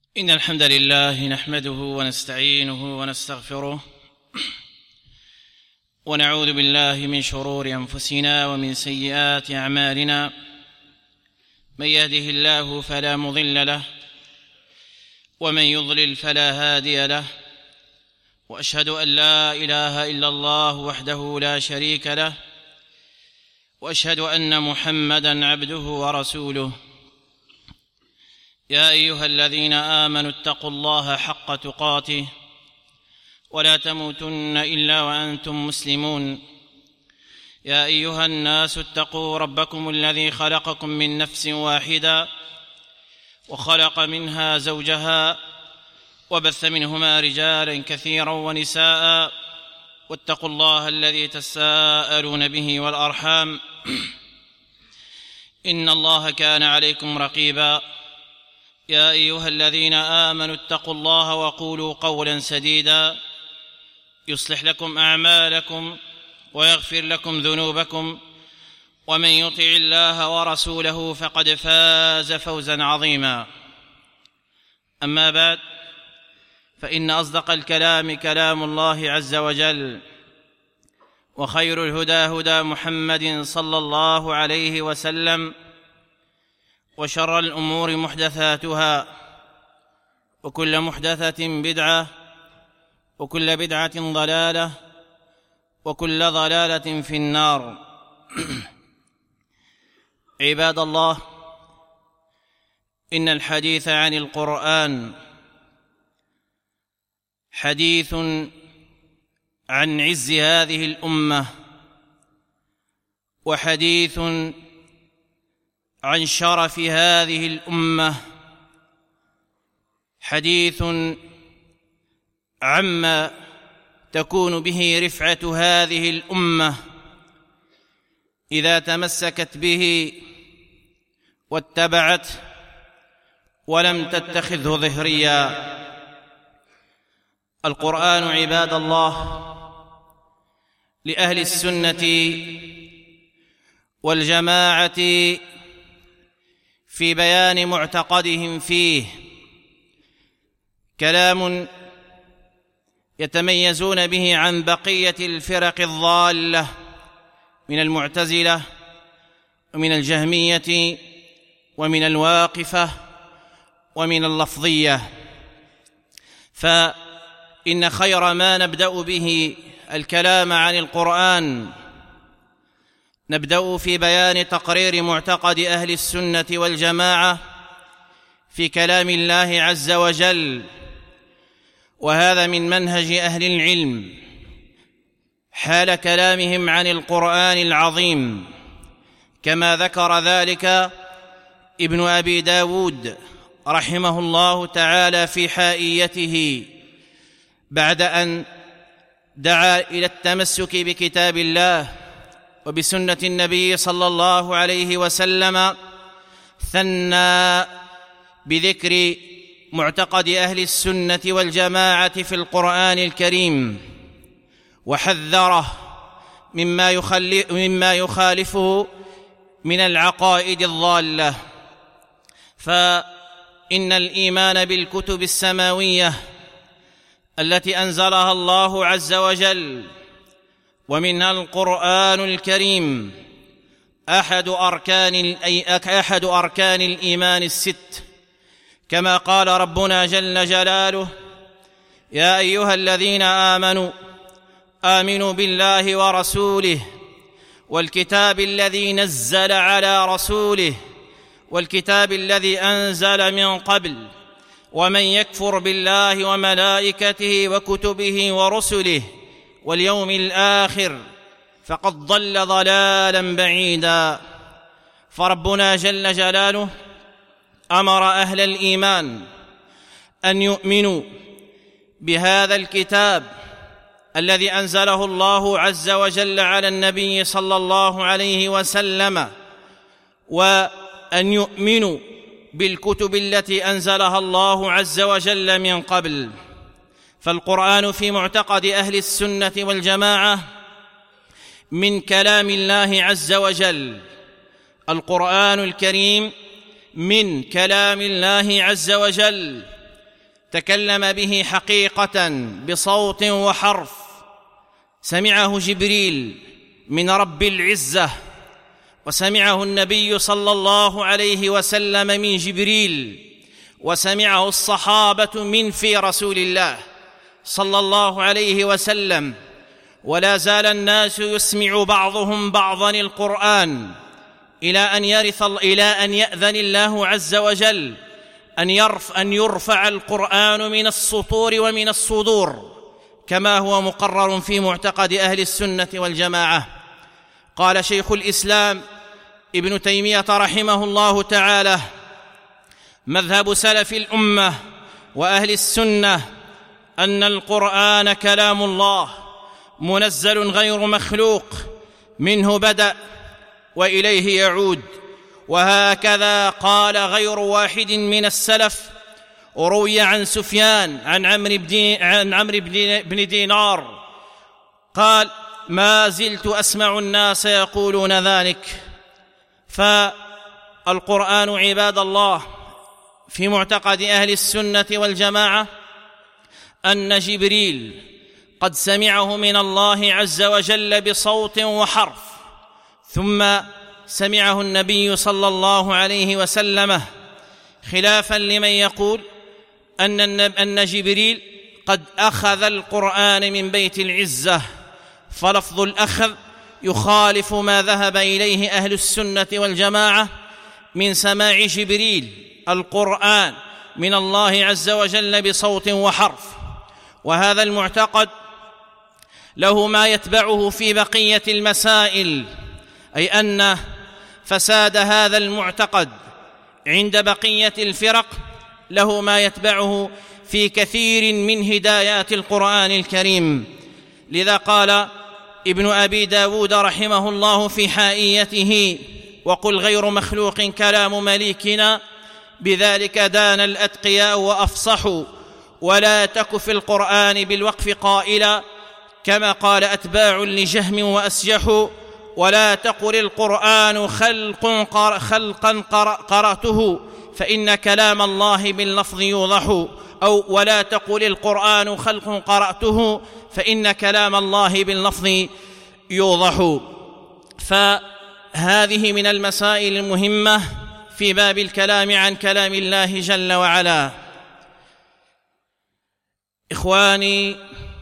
إن الحمد لله نحمده ونستعينه ونستغفره ونعوذ بالله من شرور أنفسنا ومن سيئات أعمالنا. من يهده الله فلا مضل له ومن يضلل فلا هادي له، وأشهد أن لا إله إلا الله وحده لا شريك له، وأشهد أن محمدًا عبده ورسوله. يا أيها الذين آمنوا اتقوا الله حق تقاته ولا تموتن إلا وأنتم مسلمون. يا أيها الناس اتقوا ربكم الذي خلقكم من نفس واحدة وخلق منها زوجها وبث منهما رجالا كثيرا ونساء، واتقوا الله الذي تساءلون به والأرحام إن الله كان عليكم رقيبا. يا أيها الذين آمنوا اتقوا الله وقولوا قولا سديدا يصلح لكم أعمالكم ويغفر لكم ذنوبكم، ومن يطع الله ورسوله فقد فاز فوزا عظيما. أما بعد، فإن أصدق الكلام كلام الله عز وجل، وخير الهدى هدى محمد صلى الله عليه وسلم، وشر الأمور محدثاتها، وكل محدثة بدعة، وكل بدعة ضلالة، وكل ضلالة في النار. عباد الله، إن الحديث عن القرآن حديث عن عز هذه الأمة، وحديث عن شرف هذه الأمة، حديث عما تكون به رفعة هذه الأمة إذا تمسكت به واتبعت ولم تتخذه ظهريا. القرآن عباد الله لأهل السنة والجماعة في بيان معتقدهم فيه كلام يتميزون به عن بقية الفرق الضالة من المعتزلة ومن الجهمية ومن الواقفة ومن اللفظية. فإن خير ما نبدأ به الكلام عن القرآن نبدأ في بيان تقرير معتقد أهل السنة والجماعة في كلام الله عز وجل، وهذا من منهج أهل العلم حال كلامهم عن القرآن العظيم، كما ذكر ذلك ابن أبي داود رحمه الله تعالى في حائيته بعد أن دعا إلى التمسك بكتاب الله وبسنة النبي صلى الله عليه وسلم، ثنى بذكر معتقد أهل السنة والجماعة في القرآن الكريم، وحذره مما يخالفه من العقائد الضالة. فإن الإيمان بالكتب السماوية التي أنزلها الله عز وجل ومنها القرآن الكريم أحد أركان الإيمان الست، كما قال ربنا جل جلاله: يا أيها الذين آمنوا بالله ورسوله والكتاب الذي نزل على رسوله والكتاب الذي أنزل من قبل، ومن يكفر بالله وملائكته وكتبه ورسله واليوم الآخر فقد ضل ضلالا بعيدا. فربنا جل جلاله أمر أهل الإيمان أن يؤمنوا بهذا الكتاب الذي أنزله الله عز وجل على النبي صلى الله عليه وسلم، وأن يؤمنوا بالكتب التي أنزلها الله عز وجل من قبل. فالقرآن في معتقد أهل السنة والجماعة من كلام الله عز وجل، القرآن الكريم من كلام الله عز وجل، تكلم به حقيقة بصوت وحرف، سمعه جبريل من رب العزة، وسمعه النبي صلى الله عليه وسلم من جبريل، وسمعه الصحابة من في رسول الله صلى الله عليه وسلم. ولا زال الناس يسمع بعضهم بعضا القرآن إلى أن يأذن الله عز وجل أن يرفع القرآن من السطور ومن الصدور، كما هو مقرر في معتقد أهل السنة والجماعة. قال شيخ الإسلام ابن تيمية رحمه الله تعالى: مذهب سلف الأمة وأهل السنة أن القرآن كلام الله منزل غير مخلوق، منه بدأ وإليه يعود. وهكذا قال غير واحد من السلف. وروي عن سفيان عن عمرو بن دينار قال: ما زلت أسمع الناس يقولون ذلك. فالقرآن عباد الله في معتقد أهل السنة والجماعة أن جبريل قد سمعه من الله عز وجل بصوت وحرف، ثم سمعه النبي صلى الله عليه وسلم، خلافا لمن يقول أن جبريل قد أخذ القرآن من بيت العزة، فلفظ الأخذ يخالف ما ذهب إليه أهل السنة والجماعة من سماع جبريل القرآن من الله عز وجل بصوت وحرف. وهذا المعتقد له ما يتبعه في بقية المسائل، أي أن فساد هذا المعتقد عند بقية الفرق له ما يتبعه في كثير من هدايات القرآن الكريم. لذا قال ابن أبي داود رحمه الله في حائيته: وقل غير مخلوق كلام مليكنا، بذلك دان الأتقياء وأفصحوا، ولا تك في القرآن بالوقف قائلا، كما قال أتباع لجهم وأسجحوا، ولا تقل القرآن خلقا قرأته، فإن كلام الله باللفظ يوضح، أو ولا تقل القرآن خلق قرأته، فإن كلام الله باللفظ يوضح. فهذه من المسائل المهمة في باب الكلام عن كلام الله جل وعلا. إخواني،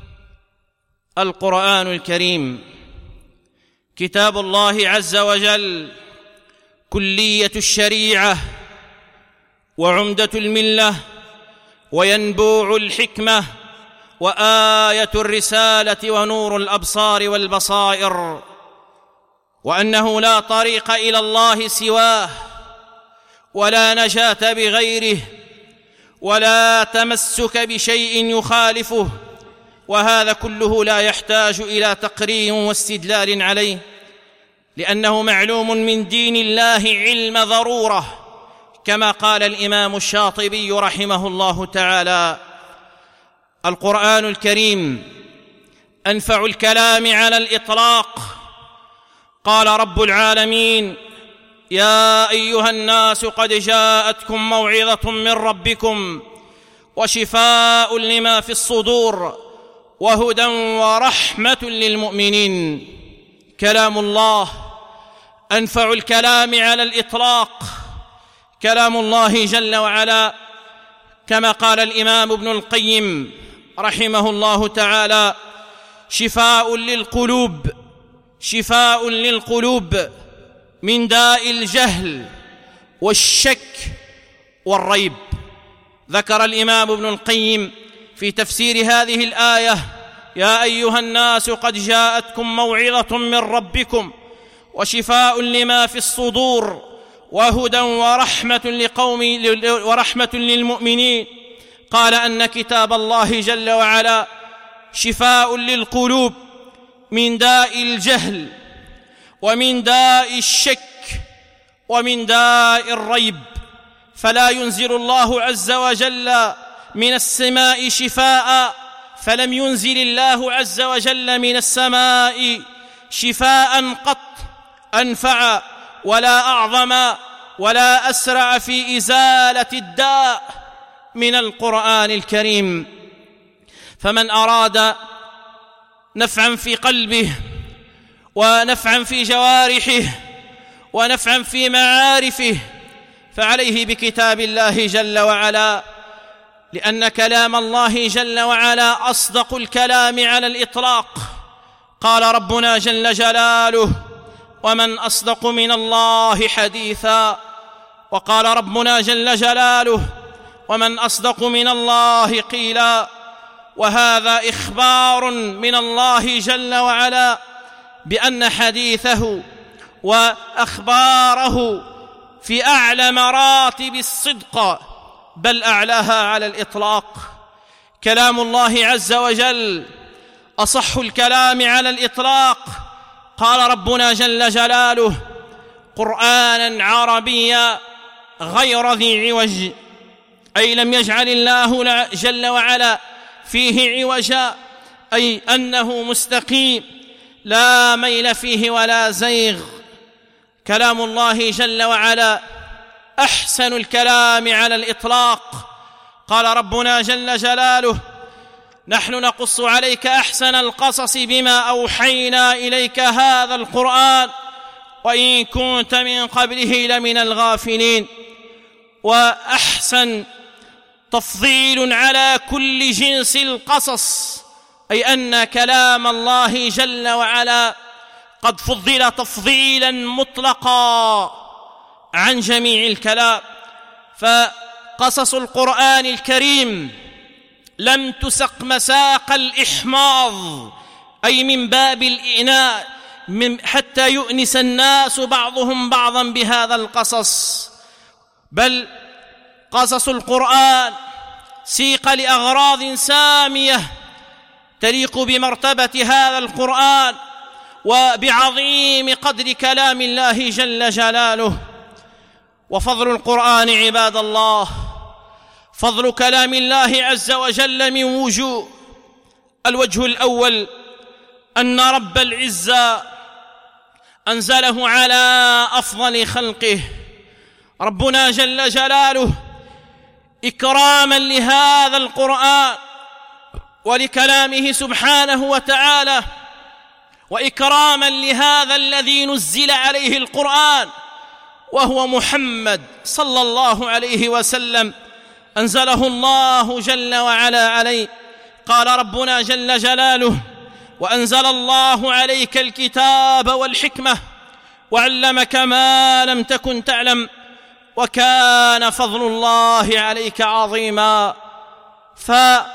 القرآن الكريم كتاب الله عز وجل، كلية الشريعة وعمدة الملة وينبوع الحكمة وآية الرسالة ونور الأبصار والبصائر، وأنه لا طريق إلى الله سواه، ولا نجاة بغيره، ولا تمسك بشيء يخالفه. وهذا كله لا يحتاج إلى تقرير واستدلال عليه، لأنه معلوم من دين الله علم ضرورة، كما قال الإمام الشاطبي رحمه الله تعالى: القرآن الكريم أنفع الكلام على الإطلاق. قال رب العالمين: يا أيها الناس قد جاءتكم موعظة من ربكم وشفاء لما في الصدور وهدى ورحمة للمؤمنين. كلام الله أنفع الكلام على الإطلاق، كلام الله جل وعلا، كما قال الإمام ابن القيم رحمه الله تعالى: شفاء للقلوب، شفاء للقلوب من داء الجهل والشك والريب. ذكر الإمام ابن القيم في تفسير هذه الآية: يا أيها الناس قد جاءتكم موعظة من ربكم وشفاء لما في الصدور وهدى ورحمة للمؤمنين. قال أن كتاب الله جل وعلا شفاء للقلوب من داء الجهل ومن داء الشك ومن داء الريب، فلا ينزل الله عز وجل من السماء شفاء، فلم ينزل الله عز وجل من السماء شفاء قط أنفع ولا أعظم ولا أسرع في إزالة الداء من القرآن الكريم. فمن أراد نفعا في قلبه ونفعا في جوارحه ونفعا في معارفه فعليه بكتاب الله جل وعلا، لأن كلام الله جل وعلا أصدق الكلام على الإطلاق. قال ربنا جل جلاله: ومن أصدق من الله حديثا. وقال ربنا جل جلاله: ومن أصدق من الله قيلا. وهذا إخبار من الله جل وعلا بأن حديثه وأخباره في أعلى مراتب الصدق، بل أعلاها على الإطلاق. كلام الله عز وجل أصح الكلام على الإطلاق. قال ربنا جل جلاله: قرآنا عربيا غير ذي عوج، أي لم يجعل الله جل وعلا فيه عوجا، أي أنه مستقيم لا ميل فيه ولا زيغ. كلام الله جل وعلا أحسن الكلام على الإطلاق. قال ربنا جل جلاله: نحن نقص عليك أحسن القصص بما أوحينا إليك هذا القرآن وإن كنت من قبله لمن الغافلين. وأحسن تفضيل على كل جنس القصص، أي أن كلام الله جل وعلا قد فضل تفضيلا مطلقا عن جميع الكلام. فقصص القرآن الكريم لم تسق مساق الإحماض، أي من باب الإناء، حتى يؤنس الناس بعضهم بعضا بهذا القصص، بل قصص القرآن سيق لأغراض سامية تليق بمرتبة هذا القرآن وبعظيم قدر كلام الله جل جلاله. وفضل القرآن عباد الله، فضل كلام الله عز وجل من وجوه. الوجه الأول أن رب العزة أنزله على أفضل خلقه. ربنا جل جلاله إكراما لهذا القرآن ولكلامه سبحانه وتعالى، وإكراما لهذا الذي نزل عليه القرآن وهو محمد صلى الله عليه وسلم، أنزله الله جل وعلا عليه. قال ربنا جل جلاله: وأنزل الله عليك الكتاب والحكمة وعلمك ما لم تكن تعلم وكان فضل الله عليك عظيما. ففضل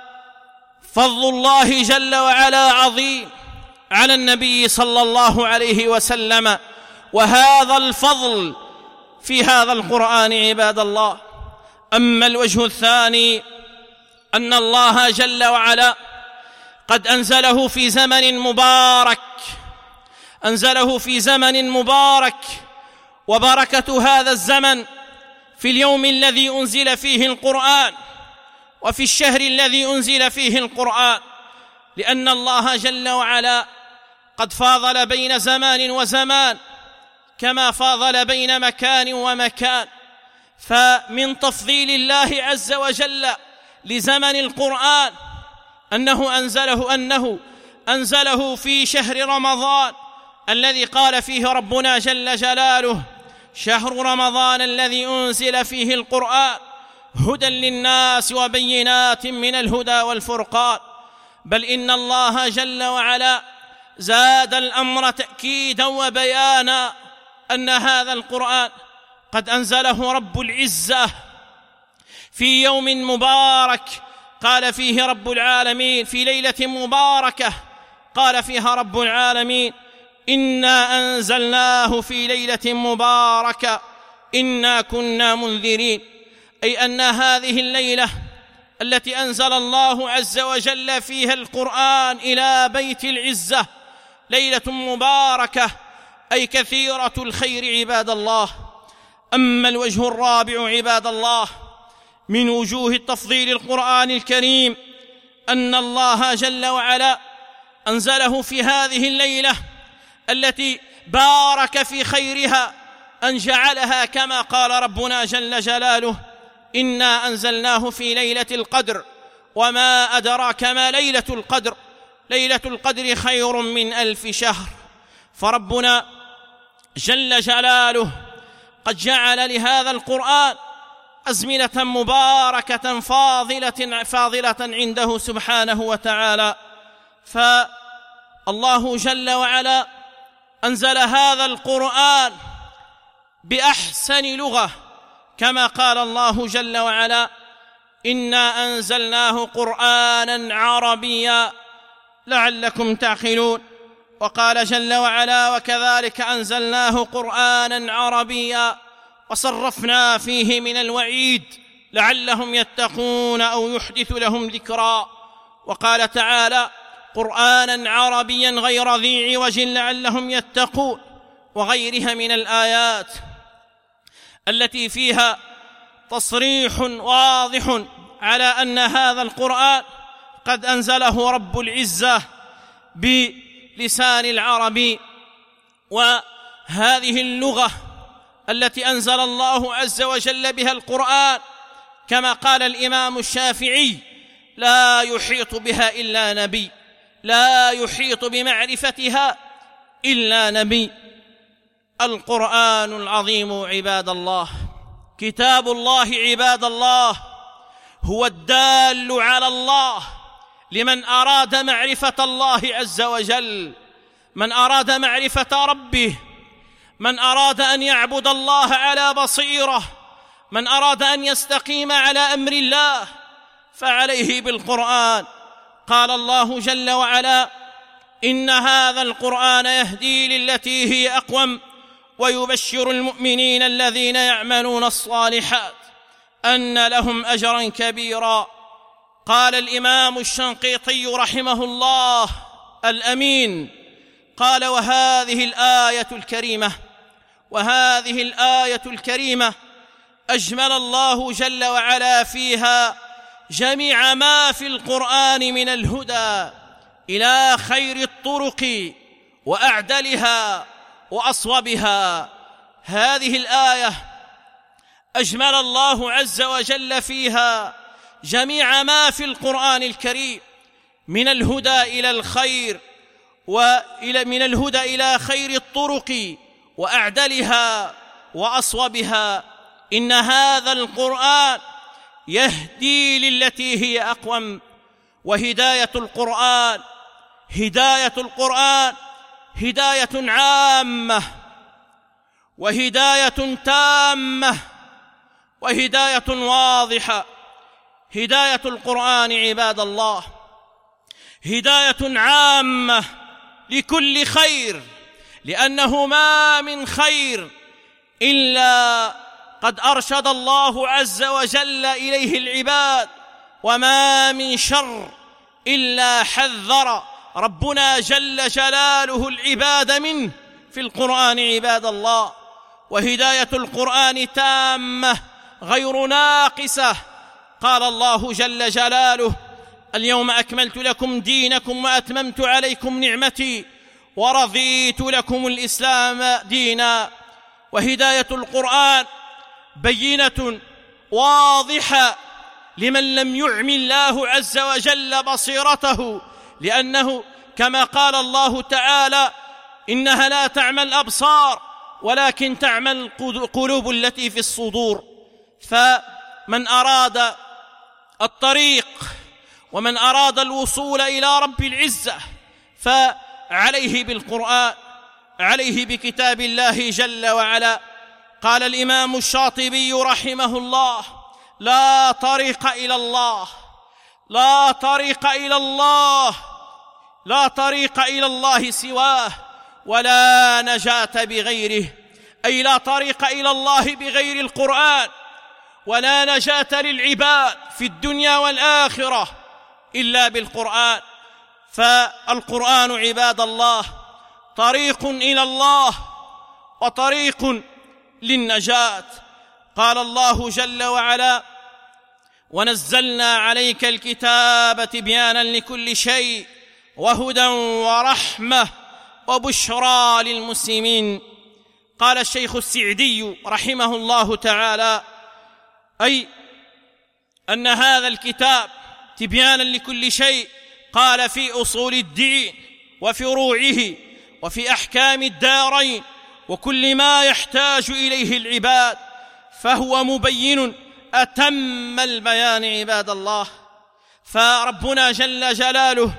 الله جل وعلا عظيم على النبي صلى الله عليه وسلم، وهذا الفضل في هذا القرآن عباد الله. أما الوجه الثاني أن الله جل وعلا قد أنزله في زمن مبارك، أنزله في زمن مبارك، وبركة هذا الزمن في اليوم الذي أنزل فيه القرآن وفي الشهر الذي أنزل فيه القرآن، لأن الله جل وعلا قد فاضل بين زمان وزمان كما فاضل بين مكان ومكان. فمن تفضيل الله عز وجل لزمن القرآن أنه أنزله في شهر رمضان الذي قال فيه ربنا جل جلاله: شهر رمضان الذي أنزل فيه القرآن هدى للناس وبينات من الهدى والفرقان. بل إن الله جل وعلا زاد الأمر تأكيدا وبيانا أن هذا القرآن قد أنزله رب العزة في يوم مبارك قال فيه رب العالمين، في ليلة مباركة قال فيها رب العالمين: إنا أنزلناه في ليلة مباركة إنا كنا منذرين. أي أن هذه الليلة التي أنزل الله عز وجل فيها القرآن إلى بيت العزة ليلة مباركة، أي كثيرة الخير عباد الله. أما الوجه الرابع عباد الله من وجوه التفضيل القرآن الكريم أن الله جل وعلا أنزله في هذه الليلة التي بارك في خيرها، أن جعلها كما قال ربنا جل جلاله: إنا أنزلناه في ليلة القدر وما أدراك ما ليلة القدر ليلة القدر خير من 1000 شهر. فربنا جل جلاله قد جعل لهذا القرآن أزمنة مباركة فاضلة عنده سبحانه وتعالى. فالله جل وعلا أنزل هذا القرآن بأحسن لغة، كما قال الله جل وعلا: إنا أنزلناه قرآنا عربيا لعلكم تعقلون. وقال جل وعلا: وكذلك أنزلناه قرآنا عربيا وصرفنا فيه من الوعيد لعلهم يتقون أو يحدث لهم ذكرا. وقال تعالى: قرآنا عربيا غير ذي عوج لعلهم يتقون، وغيرها من الآيات التي فيها تصريح واضح على أن هذا القرآن قد أنزله رب العزة بلسان العربي. وهذه اللغة التي أنزل الله عز وجل بها القرآن، كما قال الإمام الشافعي: لا يحيط بها إلا نبي، لا يحيط بمعرفتها إلا نبي. القرآن العظيم عباد الله، كتاب الله عباد الله، هو الدال على الله لمن أراد معرفة الله عز وجل، من أراد معرفة ربه، من أراد أن يعبد الله على بصيرة، من أراد أن يستقيم على أمر الله فعليه بالقرآن. قال الله جل وعلا: إن هذا القرآن يهدي للتي هي أقوم ويبشر المؤمنين الذين يعملون الصالحات أن لهم أجرا كبيرا. قال الإمام الشنقيطي رحمه الله الأمين، قال: وهذه الآية الكريمة أجمل الله جل وعلا فيها جميع ما في القرآن من الهدى إلى خير الطرق وأعدلها وأصوبها. هذه الآية أجمل الله عز وجل فيها جميع ما في القرآن الكريم من الهدى إلى الخير، من الهدى إلى خير الطرق وأعدلها وأصوبها. إن هذا القرآن يهدي للتي هي أقوم. وهداية القرآن هداية عامة وهداية تامة وهداية واضحة. هداية القرآن عباد الله هداية عامة لكل خير، لأنه ما من خير إلا قد أرشد الله عز وجل إليه العباد، وما من شر إلا حذر ربنا جل جلاله العباد منه في القرآن عباد الله. وهداية القرآن تامة غير ناقصة. قال الله جل جلاله: اليوم أكملت لكم دينكم وأتممت عليكم نعمتي ورضيت لكم الإسلام دينا. وهداية القرآن بينة واضحة لمن لم يعم الله عز وجل بصيرته، لأنه كما قال الله تعالى: إنها لا تعمى الأبصار ولكن تعمى القلوب التي في الصدور. فمن أراد الطريق ومن أراد الوصول إلى رب العزة فعليه بالقرآن، عليه بكتاب الله جل وعلا. قال الإمام الشاطبي رحمه الله: لا طريق إلى الله، لا طريق إلى الله، لا طريق إلى الله سواه، ولا نجاة بغيره. أي لا طريق إلى الله بغير القرآن، ولا نجاة للعباد في الدنيا والآخرة إلا بالقرآن. فالقرآن عباد الله طريق إلى الله وطريق للنجاة. قال الله جل وعلا: ونزلنا عليك الكتاب تبيانا لكل شيء وهدى ورحمة وبشرى للمسلمين. قال الشيخ السعدي رحمه الله تعالى: أي أن هذا الكتاب تبيانا لكل شيء قال في أصول الدين وفروعه وفي أحكام الدارين وكل ما يحتاج إليه العباد، فهو مبين أتم البيان عباد الله. فربنا جل جلاله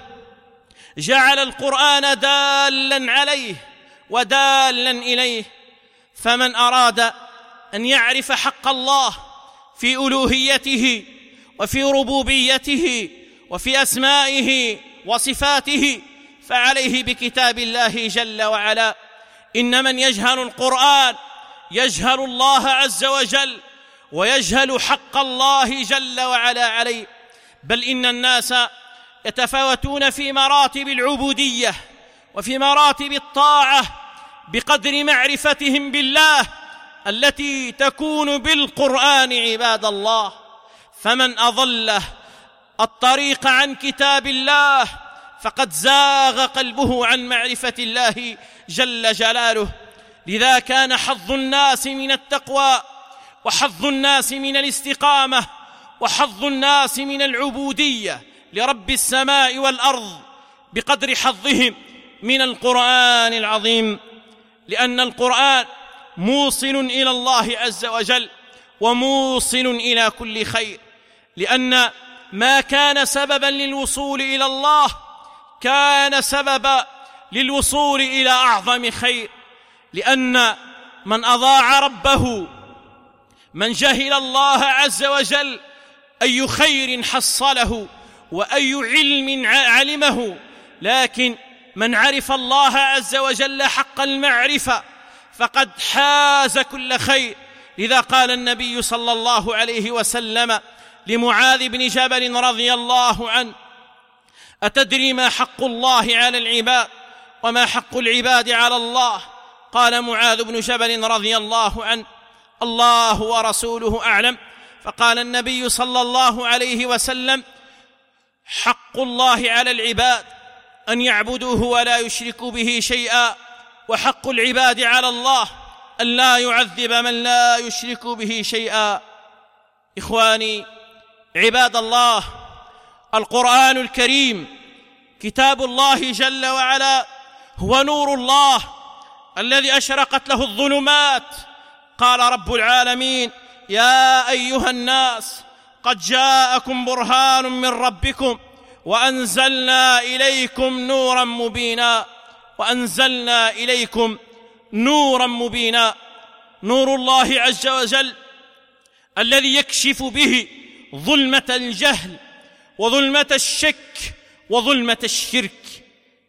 جعل القرآن دالا عليه ودالا إليه، فمن أراد أن يعرف حق الله في ألوهيته وفي ربوبيته وفي أسمائه وصفاته فعليه بكتاب الله جل وعلا. إن من يجهل القرآن يجهل الله عز وجل ويجهل حق الله جل وعلا عليه. بل إن الناس يتفاوتون في مراتب العبودية وفي مراتب الطاعة بقدر معرفتهم بالله التي تكون بالقرآن عباد الله. فمن أضل الطريق عن كتاب الله فقد زاغ قلبه عن معرفة الله جل جلاله. لذا كان حظ الناس من التقوى وحظ الناس من الاستقامة وحظ الناس من العبودية لرب السماء والأرض بقدر حظهم من القرآن العظيم، لأن القرآن موصل إلى الله عز وجل وموصل إلى كل خير، لأن ما كان سببا للوصول إلى الله كان سببا للوصول إلى أعظم خير. لأن من أضاع ربه، من جهل الله عز وجل، أي خير حصله وأي علم علمه. لكن من عرف الله عز وجل حق المعرفة فقد حاز كل خير. لذا قال النبي صلى الله عليه وسلم لمعاذ بن جبل رضي الله عنه: أتدري ما حق الله على العباد وما حق العباد على الله؟ قال معاذ بن جبل رضي الله عنه: الله ورسوله أعلم. فقال النبي صلى الله عليه وسلم: حق الله على العباد أن يعبدوه ولا يشركوا به شيئا، وحق العباد على الله أن لا يعذب من لا يشرك به شيئا. إخواني عباد الله، القرآن الكريم كتاب الله جل وعلا هو نور الله الذي أشرقت له الظلمات. قال رب العالمين: يا أيها الناس قد جاءكم برهان من ربكم وأنزلنا إليكم نورا مبينا. وأنزلنا إليكم نورا مبينا، نور الله عز وجل الذي يكشف به ظلمة الجهل وظلمة الشك وظلمة الشرك.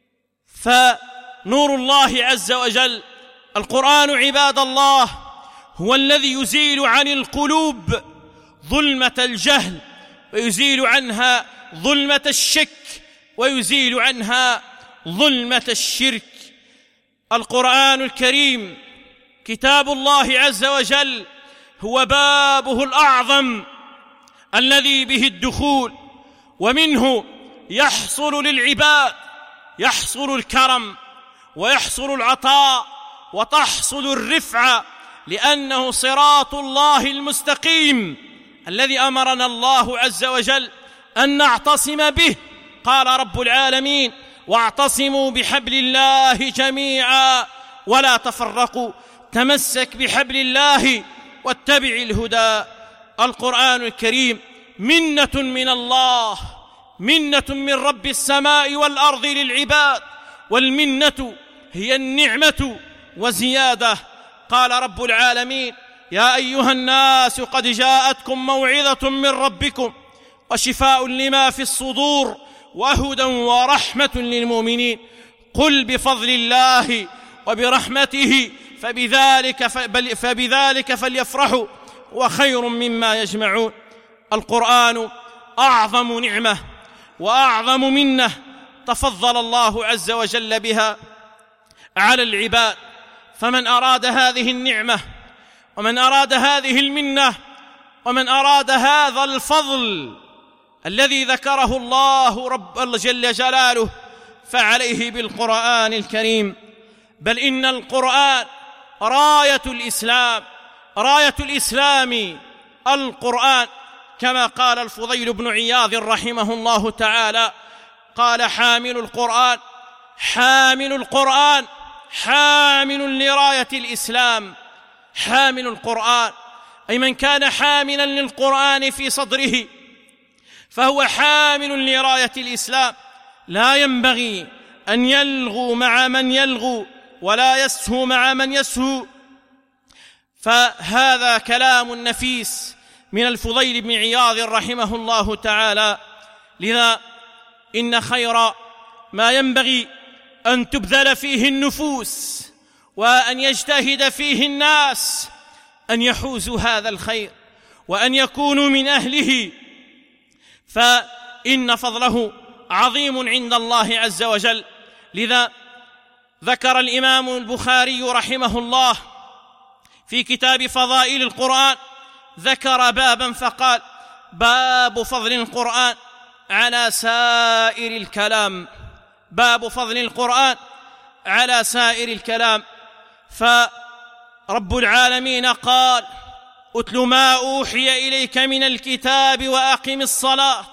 فنور الله عز وجل القرآن عباد الله هو الذي يزيل عن القلوب ظلمة الجهل ويزيل عنها ظلمة الشك ويزيل عنها ظلمة الشرك. القرآن الكريم كتاب الله عز وجل هو بابه الأعظم الذي به الدخول، ومنه يحصل للعباد يحصل الكرم ويحصل العطاء وتحصل الرفعة، لأنه صراط الله المستقيم الذي أمرنا الله عز وجل أن نعتصم به. قال رب العالمين: واعتصموا بحبل الله جميعا ولا تفرقوا، تمسك بحبل الله واتبع الهدى. القرآن الكريم منة من الله، منة من رب السماء والأرض للعباد، والمنة هي النعمة وزيادة. قال رب العالمين: يا أيها الناس قد جاءتكم موعظة من ربكم وشفاء لما في الصدور وهدى ورحمة للمؤمنين. قل بفضل الله وبرحمته فبذلك فليفرحوا وخير مما يجمعون. القرآن أعظم نعمة وأعظم منة تفضل الله عز وجل بها على العباد. فمن أراد هذه النعمة ومن أراد هذه المنة ومن أراد هذا الفضل الذي ذكره الله رب جل جلاله فعليه بالقرآن الكريم. بل إن القرآن راية الإسلام، راية الإسلام القرآن، كما قال الفضيل بن عياض رحمه الله تعالى، قال: حامل القرآن حامل القرآن حامل لراية الإسلام. حامل القرآن أي من كان حاملا للقرآن في صدره فهو حامل لراية الإسلام. لا ينبغي أن يلغو مع من يلغو ولا يسهو مع من يسهو. فهذا كلام نفيس من الفضيل بن عياض رحمه الله تعالى. لذا إن خير ما ينبغي أن تبذل فيه النفوس وأن يجتهد فيه الناس أن يحوزوا هذا الخير وأن يكونوا من أهله، فإن فضله عظيم عند الله عز وجل. لذا ذكر الإمام البخاري رحمه الله في كتاب فضائل القرآن، ذكر بابا فقال: باب فضل القرآن على سائر الكلام. باب فضل القرآن على سائر الكلام. فرب العالمين قال: أتل ما أوحي إليك من الكتاب وأقم الصلاة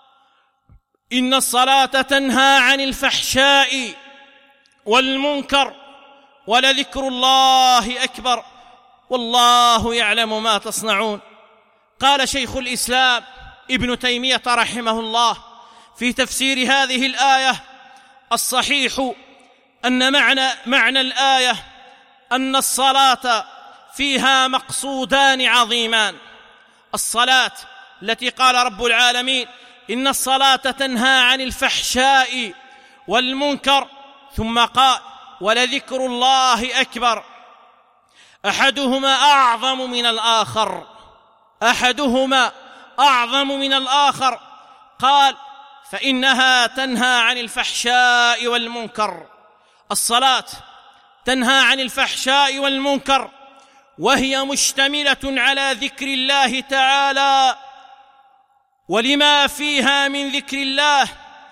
إن الصلاة تنهى عن الفحشاء والمنكر ولذكر الله أكبر والله يعلم ما تصنعون. قال شيخ الإسلام ابن تيمية رحمه الله في تفسير هذه الآية: الصحيح أن معنى الآية أن الصلاة فيها مقصودان عظيمان. الصلاة التي قال رب العالمين: إن الصلاة تنهى عن الفحشاء والمنكر، ثم قال: ولذكر الله أكبر. أحدهما أعظم من الآخر، أحدهما أعظم من الآخر. قال: فإنها تنهى عن الفحشاء والمنكر. الصلاة تنهى عن الفحشاء والمنكر وهي مشتملة على ذكر الله تعالى، ولما فيها من ذكر الله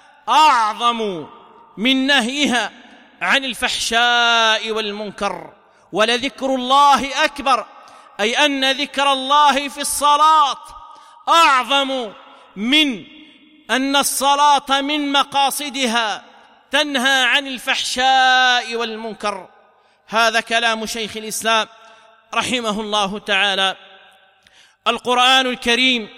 أعظم من نهيها عن الفحشاء والمنكر. ولذكر الله أكبر، أي أن ذكر الله في الصلاة أعظم من أن الصلاة من مقاصدها تنهى عن الفحشاء والمنكر. هذا كلام شيخ الإسلام رحمه الله تعالى. القرآن الكريم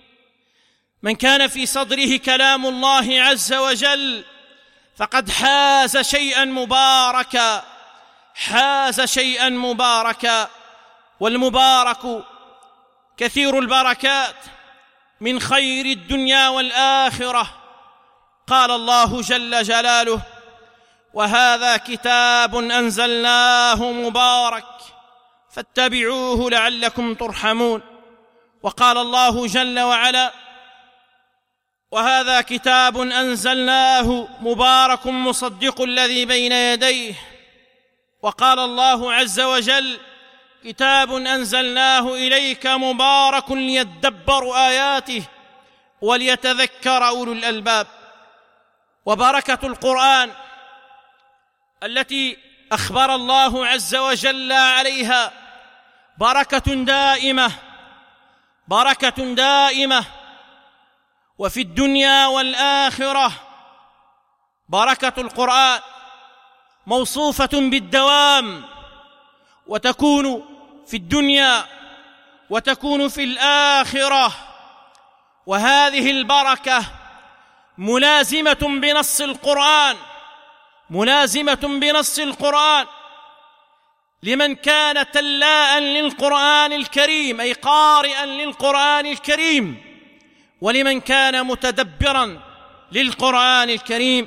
من كان في صدره كلام الله عز وجل فقد حاز شيئا مباركا، حاز شيئا مباركا. والمبارك كثير البركات من خير الدنيا والآخرة. قال الله جل جلاله: وهذا كتاب أنزلناه مبارك فاتبعوه لعلكم ترحمون. وقال الله جل وعلا: وهذا كتاب أنزلناه مبارك مصدق الذي بين يديه. وقال الله عز وجل: كتاب أنزلناه إليك مبارك ليدبروا آياته وليتذكر أولو الألباب. وبركة القرآن التي أخبر الله عز وجل عليها بركة دائمة، بركة دائمة، وفي الدنيا والآخرة بركة القرآن موصوفة بالدوام، وتكون في الدنيا وتكون في الآخرة. وهذه البركة ملازمة بنص القرآن، ملازمة بنص القرآن لمن كان تلاء للقرآن الكريم أي قارئا للقرآن الكريم، ولمن كان متدبرا للقرآن الكريم.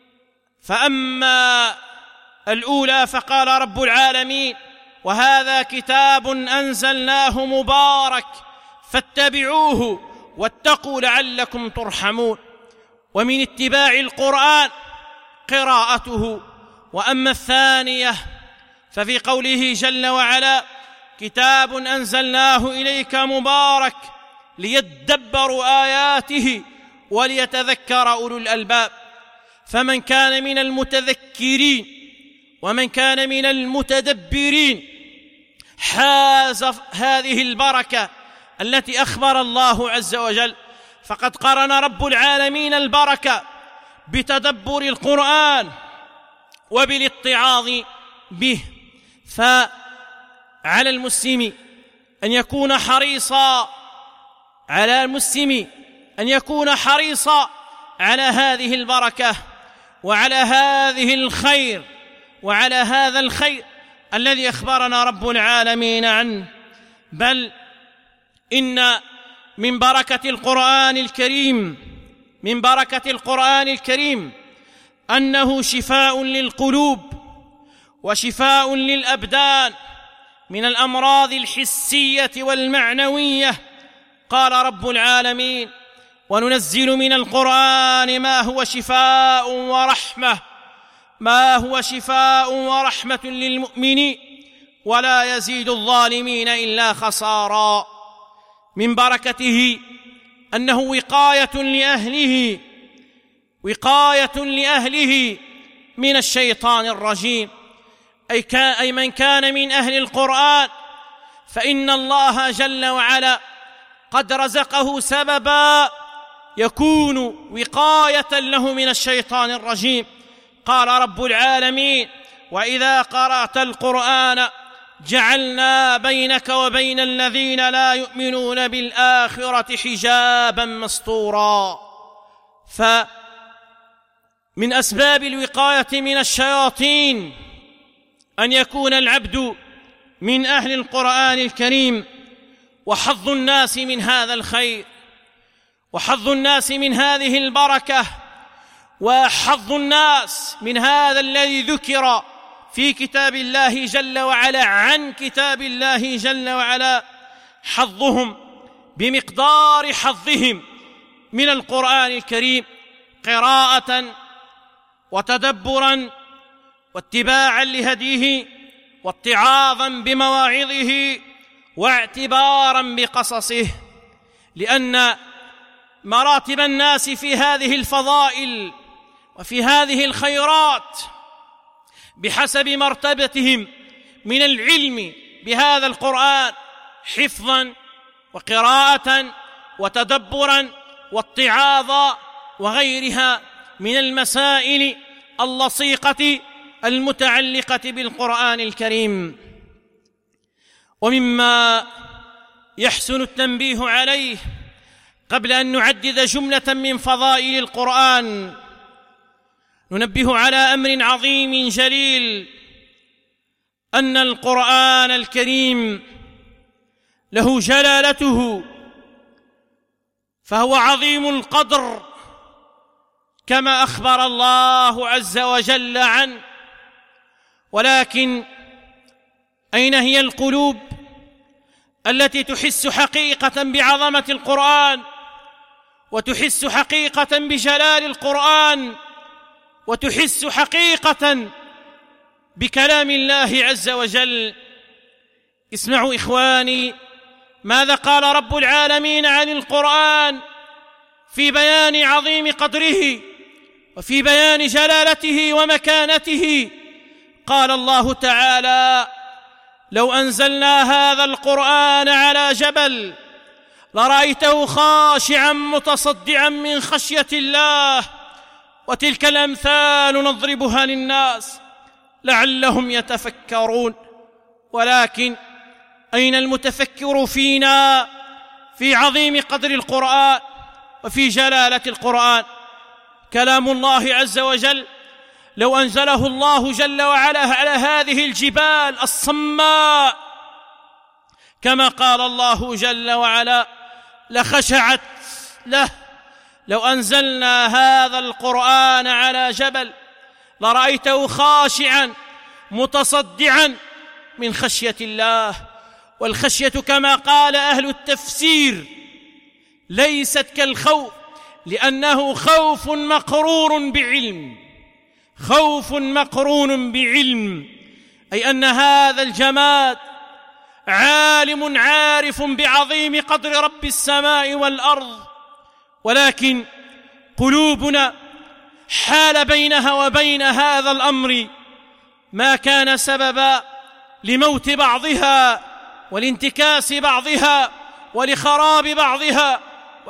فأما الأولى فقال رب العالمين: وهذا كتاب أنزلناه مبارك فاتبعوه واتقوا لعلكم ترحمون. ومن اتباع القرآن قراءته. وأما الثانية ففي قوله جل وعلا: كتاب أنزلناه إليك مبارك ليدبروا آياته وليتذكر أولو الألباب. فمن كان من المتذكرين ومن كان من المتدبرين حاز هذه البركة التي أخبر الله عز وجل، فقد قرن رب العالمين البركة بتدبر القرآن وبالاتعاظ به. فعلى المسلم أن يكون حريصا على هذه البركة وعلى هذه الخير وعلى هذا الخير الذي أخبرنا رب العالمين عنه. بل إن من بركة القرآن الكريم أنه شفاء للقلوب وشفاء للأبدان من الأمراض الحسية والمعنوية. قال رب العالمين: وننزل من القرآن ما هو شفاء ورحمة للمؤمنين ولا يزيد الظالمين إلا خسارا. من بركته أنه وقاية لأهله من الشيطان الرجيم، أي من كان من أهل القرآن فإن الله جل وعلا قد رزقه سببا يكون وقاية له من الشيطان الرجيم. قال رب العالمين: وإذا قرأت القرآن جعلنا بينك وبين الذين لا يؤمنون بالآخرة حجابا مستورا. فمن أسباب الوقاية من الشياطين أن يكون العبد من أهل القرآن الكريم، وحظ الناس من هذا الخير وحظ الناس من هذه البركة وحظ الناس من هذا الذي ذكر في كتاب الله جل وعلا عن كتاب الله جل وعلا، حظهم بمقدار حظهم من القرآن الكريم قراءة وتدبرا واتباعا لهديه واتعاظا بمواعظه واعتبارا بقصصه. لأن مراتب الناس في هذه الفضائل وفي هذه الخيرات بحسب مرتبتهم من العلم بهذا القرآن حفظا وقراءة وتدبرا واتعاظا وغيرها من المسائل اللصيقة المتعلقة بالقرآن الكريم. ومما يحسن التنبيه عليه قبل أن نعدد جملة من فضائل القرآن، ننبه على أمر عظيم جليل، أن القرآن الكريم له جلالته، فهو عظيم القدر كما أخبر الله عز وجل عنه. ولكن أين هي القلوب التي تحس حقيقة بعظمة القرآن وتحس حقيقة بجلال القرآن وتحس حقيقة بكلام الله عز وجل؟ اسمعوا إخواني ماذا قال رب العالمين عن القرآن في بيان عظيم قدره وفي بيان جلالته ومكانته. قال الله تعالى: لو أنزلنا هذا القرآن على جبل لرأيته خاشعا متصدعا من خشية الله، وتلك الأمثال نضربها للناس لعلهم يتفكرون. ولكن أين المتفكر فينا في عظيم قدر القرآن وفي جلالة القرآن؟ كلام الله عز وجل لو أنزله الله جل وعلا على هذه الجبال الصماء كما قال الله جل وعلا لخشعت له. لو أنزلنا هذا القرآن على جبل لرأيته خاشعا متصدعا من خشية الله. والخشية كما قال أهل التفسير ليست كالخوف، لأنه خوف مقرون بعلم، أي أن هذا الجماد عالم عارف بعظيم قدر رب السماء والأرض، ولكن قلوبنا حال بينها وبين هذا الأمر ما كان سببا لموت بعضها والانتكاس بعضها ولخراب بعضها،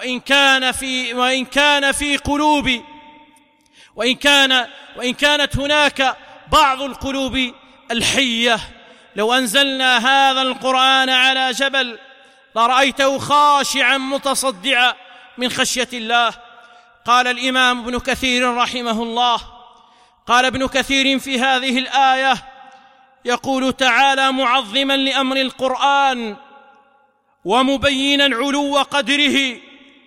وإن كانت هناك بعض القلوب الحية. لو أنزلنا هذا القرآن على جبل لرأيته خاشعا متصدعا من خشية الله. قال الإمام ابن كثير رحمه الله، قال ابن كثير في هذه الآية يقول تعالى معظما لأمر القرآن ومبينا علو قدره،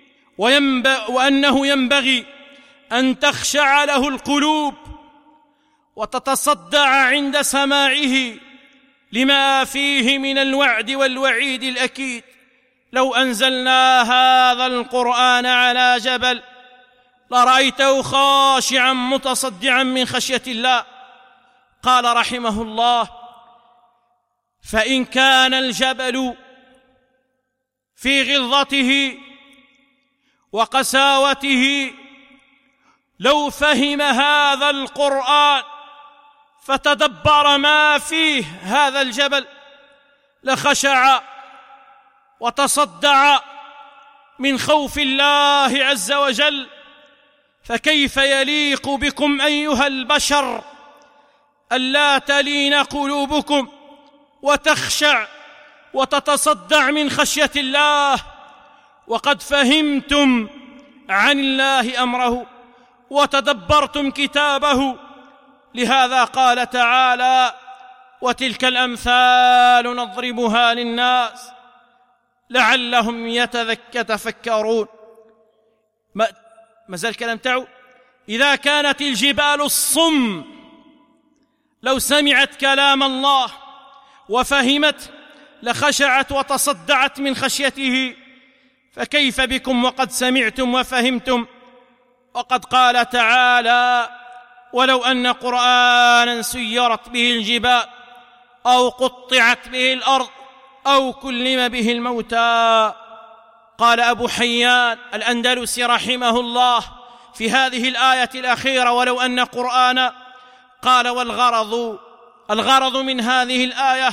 وأنه ينبغي أن تخشع له القلوب وتتصدع عند سماعه لما فيه من الوعد والوعيد الأكيد. لو أنزلنا هذا القرآن على جبل لرأيته خاشعا متصدعا من خشية الله. قال رحمه الله: فإن كان الجبل في غلظته وقساوته لو فهم هذا القرآن فتدبر ما فيه هذا الجبل لخشع وتصدع من خوف الله عز وجل. فكيف يليق بكم أيها البشر ألا تلين قلوبكم وتخشع وتتصدع من خشية الله وقد فهمتم عن الله أمره وتدبرتم كتابه؟ لهذا قال تعالى: وتلك الأمثال نضربها للناس لعلهم يتفكرون. ما زال الكلام تعو: إذا كانت الجبال الصم لو سمعت كلام الله وفهمت لخشعت وتصدعت من خشيته، فكيف بكم وقد سمعتم وفهمتم؟ وقد قال تعالى: ولو أن قرآنا سيرت به الجبال أو قطعت به الأرض أو كلم به الموتى. قال أبو حيان الأندلسي رحمه الله في هذه الآية الأخيرة: ولو أن قرآنا. قال: الغرض من هذه الآية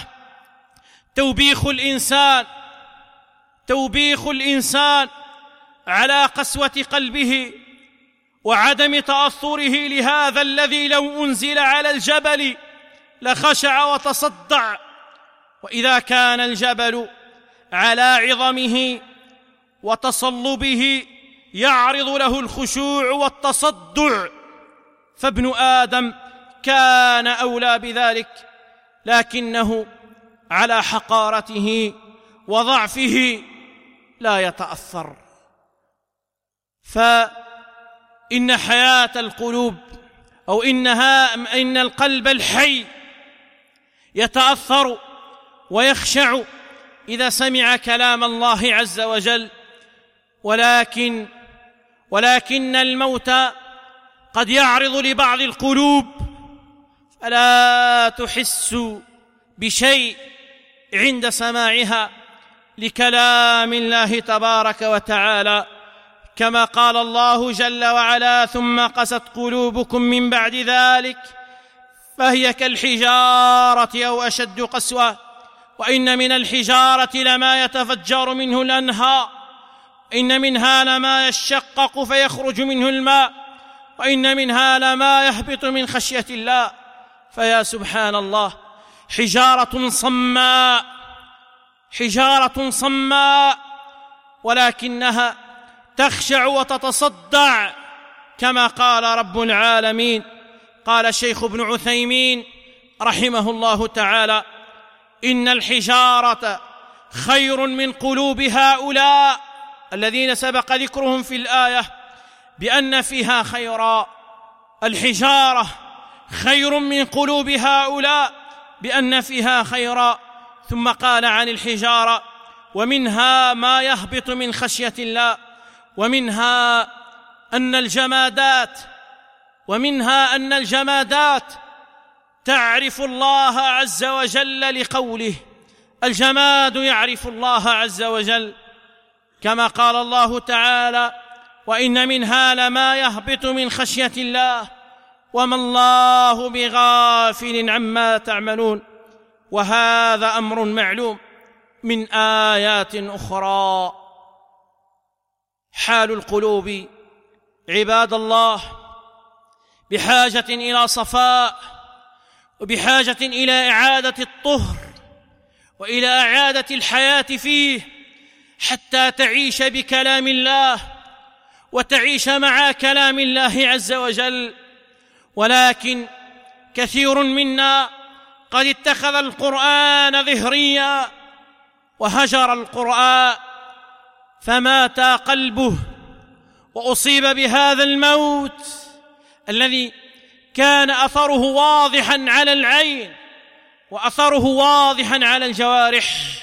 توبيخ الإنسان على قسوة قلبه وعدم تأثره لهذا الذي لو أنزل على الجبل لخشع وتصدع. وإذا كان الجبل على عظمه وتصلبه يعرض له الخشوع والتصدع فابن آدم كان أولى بذلك، لكنه على حقارته وضعفه لا يتأثر. فإن حياة القلوب أو إن القلب الحي يتأثر ويخشع إذا سمع كلام الله عز وجل، ولكن الموت قد يعرض لبعض القلوب فلا تحس بشيء عند سماعها لكلام الله تبارك وتعالى، كما قال الله جل وعلا: ثم قست قلوبكم من بعد ذلك فهي كالحجارة أو أشد قسوة، وإن من الحجارة لما يتفجر منه الأنهار، إن منها لما يشقق فيخرج منه الماء، وإن منها لما يهبط من خشية الله. فيا سبحان الله، حجارة صماء ولكنها تخشع وتتصدع كما قال رب العالمين. قال الشيخ ابن عثيمين رحمه الله تعالى: إن الحجارة خير من قلوب هؤلاء الذين سبق ذكرهم في الآية بأن فيها خيرا. الحجارة خير من قلوب هؤلاء بأن فيها خيرا. ثم قال عن الحجارة: ومنها ما يهبط من خشية الله، ومنها أن الجمادات تعرف الله عز وجل لقوله. الجماد يعرف الله عز وجل كما قال الله تعالى: وإن منها لما يهبط من خشية الله وما الله بغافل عما تعملون. وهذا أمر معلوم، من آيات أخرى. حال القلوب عباد الله بحاجة إلى صفاء، وبحاجة إلى إعادة الطهر، وإلى إعادة الحياة فيه، حتى تعيش بكلام الله وتعيش مع كلام الله عز وجل. ولكن كثير منا قد اتخذ القرآن ظهريا وهجر القرآن، فمات قلبه وأصيب بهذا الموت الذي كان أثره واضحا على العين وأثره واضحا على الجوارح.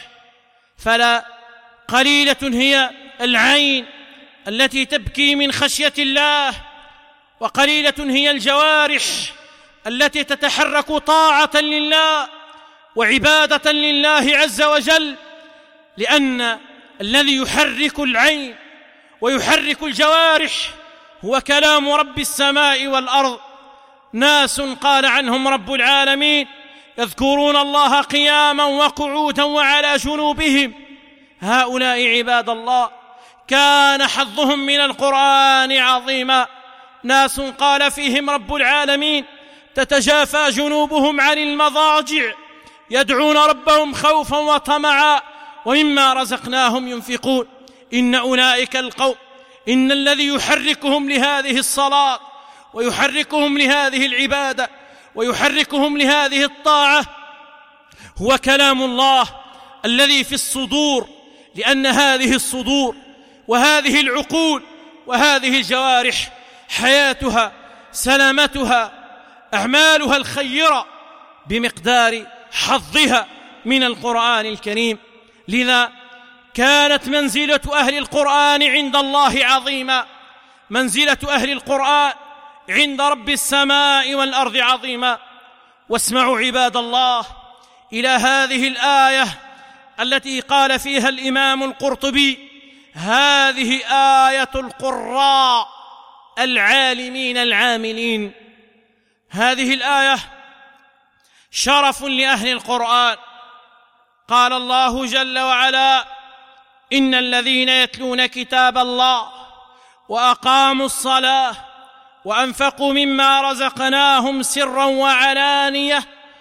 فلا قليلة هي العين التي تبكي من خشية الله، وقليلة هي الجوارح التي تتحرك طاعة لله وعبادة لله عز وجل، لأن الذي يحرك العين ويحرك الجوارح هو كلام رب السماء والأرض. ناس قال عنهم رب العالمين: يذكرون الله قياما وقعودا وعلى جنوبهم. هؤلاء عباد الله كان حظهم من القرآن عظيما. ناس قال فيهم رب العالمين: تتجافى جنوبهم عن المضاجع يدعون ربهم خوفا وطمعا ومما رزقناهم ينفقون. إن أولئك القوم، إن الذي يحركهم لهذه الصلاة ويحركهم لهذه العبادة ويحركهم لهذه الطاعة هو كلام الله الذي في الصدور، لأن هذه الصدور وهذه العقول وهذه الجوارح حياتها، سلامتها، أعمالها الخيرة بمقدار حظها من القرآن الكريم. لذا كانت منزلة أهل القرآن عند الله عظيمة، منزلة أهل القرآن عند رب السماء والأرض عظيمة. واسمعوا عباد الله إلى هذه الآية التي قال فيها الإمام القرطبي: هذه آية القراء العالمين العاملين. هذه الآية شرف لأهل القرآن. قال الله جل وعلا: إن الذين يتلون كتاب الله وأقاموا الصلاة وأنفقوا مما رزقناهم سرا وعلانية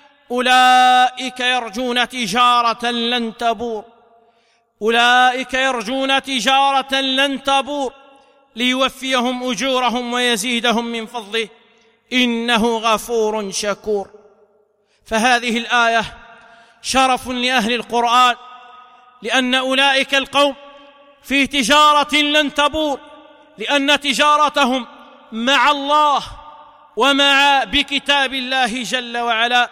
أولئك يرجون تجارة لن تبور. أولئك يرجون تجارة لن تبور ليوفيهم أجورهم ويزيدهم من فضله إنه غفور شكور. فهذه الآية شرف لأهل القرآن، لأن أولئك القوم في تجارة لن تبور، لأن تجارتهم مع الله ومع بكتاب الله جل وعلا.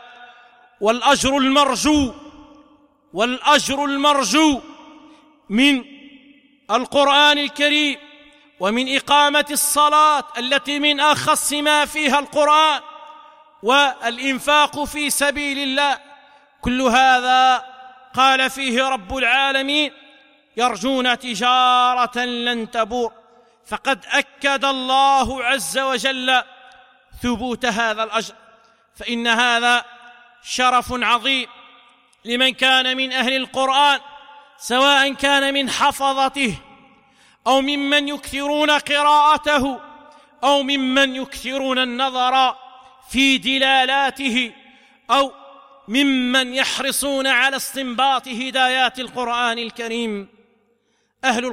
والأجر المرجو من القرآن الكريم ومن إقامة الصلاة التي من أخص ما فيها القرآن والإنفاق في سبيل الله، كل هذا قال فيه رب العالمين: يرجون تجارة لن تبور. فقد أكد الله عز وجل ثبوت هذا الأجر، فإن هذا شرف عظيم لمن كان من أهل القرآن، سواء كان من حفظته أو ممن يكثرون قراءته أو ممن يكثرون النظر في دلالاته أو ممن يحرصون على استنباط هدايات القرآن الكريم. أهل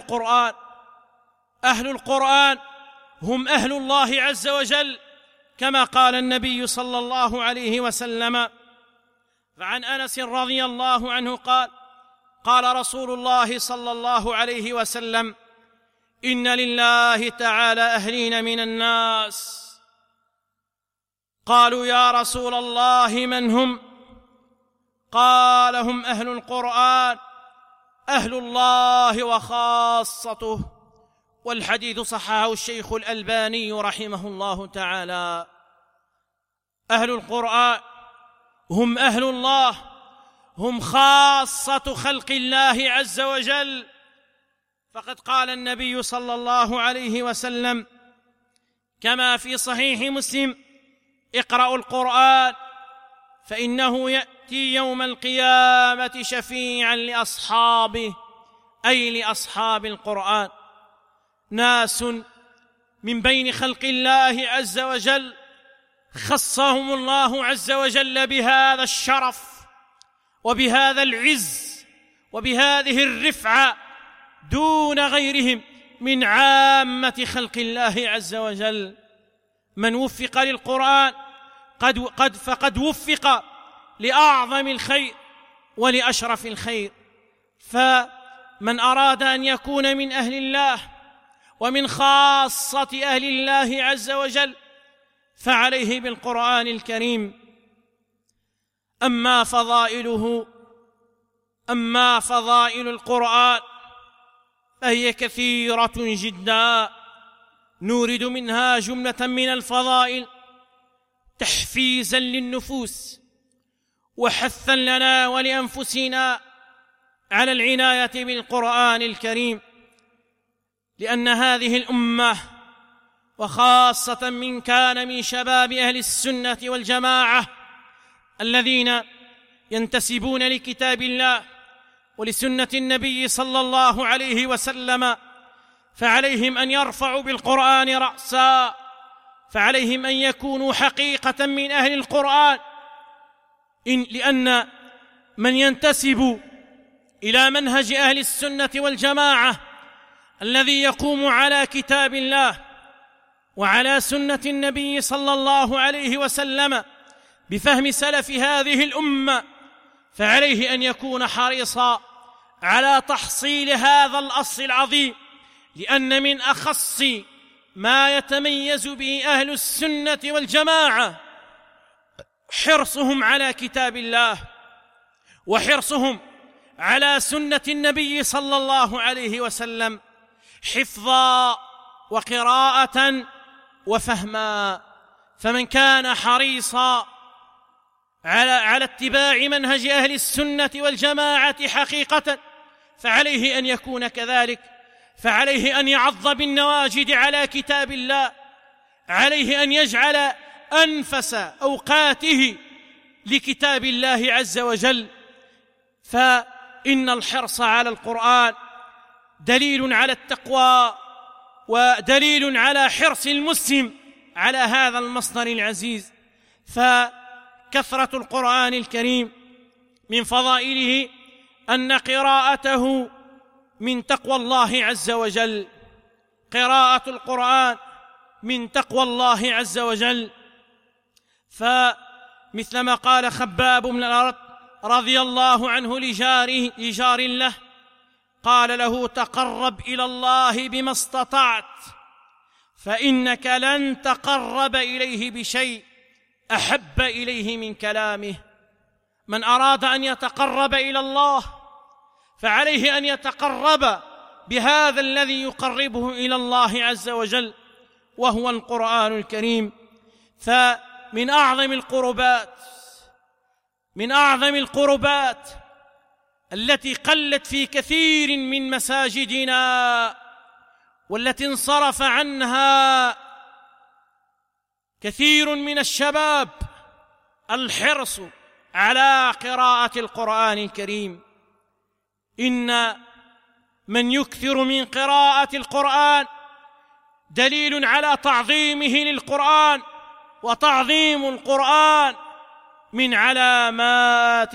القرآن هم أهل الله عز وجل، كما قال النبي صلى الله عليه وسلم. فعن أنس رضي الله عنه قال: قال رسول الله صلى الله عليه وسلم: إن لله تعالى أهلين من الناس. قالوا: يا رسول الله من هم؟ قال: هم أهل القرآن، أهل الله وخاصته. والحديث صححه الشيخ الألباني رحمه الله تعالى. أهل القرآن هم أهل الله، هم خاصة خلق الله عز وجل. فقد قال النبي صلى الله عليه وسلم كما في صحيح مسلم: اقرأوا القرآن فإنه يأتي يوم القيامة شفيعا لأصحابه، أي لأصحاب القرآن، ناس من بين خلق الله عز وجل خصهم الله عز وجل بهذا الشرف وبهذا العز وبهذه الرفعة دون غيرهم من عامة خلق الله عز وجل. من وفق للقرآن فقد وفق لأعظم الخير ولأشرف الخير. فمن أراد أن يكون من أهل الله ومن خاصة أهل الله عز وجل فعليه بالقرآن الكريم. أما فضائل القرآن فهي كثيرة جدا، نورد منها جملة من الفضائل تحفيزا للنفوس وحثا لنا ولأنفسنا على العناية بالقرآن الكريم، لأن هذه الأمة وخاصة من كان من شباب أهل السنة والجماعة الذين ينتسبون لكتاب الله ولسنة النبي صلى الله عليه وسلم، فعليهم أن يرفعوا بالقرآن رأسا، فعليهم أن يكونوا حقيقة من أهل القرآن، لأن من ينتسب إلى منهج أهل السنة والجماعة الذي يقوم على كتاب الله وعلى سنة النبي صلى الله عليه وسلم بفهم سلف هذه الأمة، فعليه أن يكون حريصا على تحصيل هذا الأصل العظيم، لأن من أخص ما يتميز به أهل السنة والجماعة حرصهم على كتاب الله وحرصهم على سنة النبي صلى الله عليه وسلم حفظا وقراءة وفهما. فمن كان حريصا على اتباع منهج أهل السنة والجماعة حقيقة فعليه أن يكون كذلك، فعليه أن يعض بالنواجذ على كتاب الله، عليه أن يجعل أنفس أوقاته لكتاب الله عز وجل. فإن الحرص على القرآن دليل على التقوى ودليل على حرص المسلم على هذا المصدر العزيز. فكثرة القرآن الكريم من فضائله أن قراءته من تقوى الله عز وجل، قراءة القرآن من تقوى الله عز وجل. فمثلما قال خباب بن الأرت رضي الله عنه لجار له، قال له: تقرب إلى الله بما استطعت، فإنك لن تقرب إليه بشيء أحب إليه من كلامه. من أراد أن يتقرب إلى الله فعليه أن يتقرب بهذا الذي يقربه إلى الله عز وجل وهو القرآن الكريم. فمن أعظم القربات التي قلت في كثير من مساجدنا والتي انصرف عنها كثير من الشباب الحرص على قراءة القرآن الكريم. إن من يكثر من قراءة القرآن دليل على تعظيمه للقرآن، وتعظيم القرآن من علامات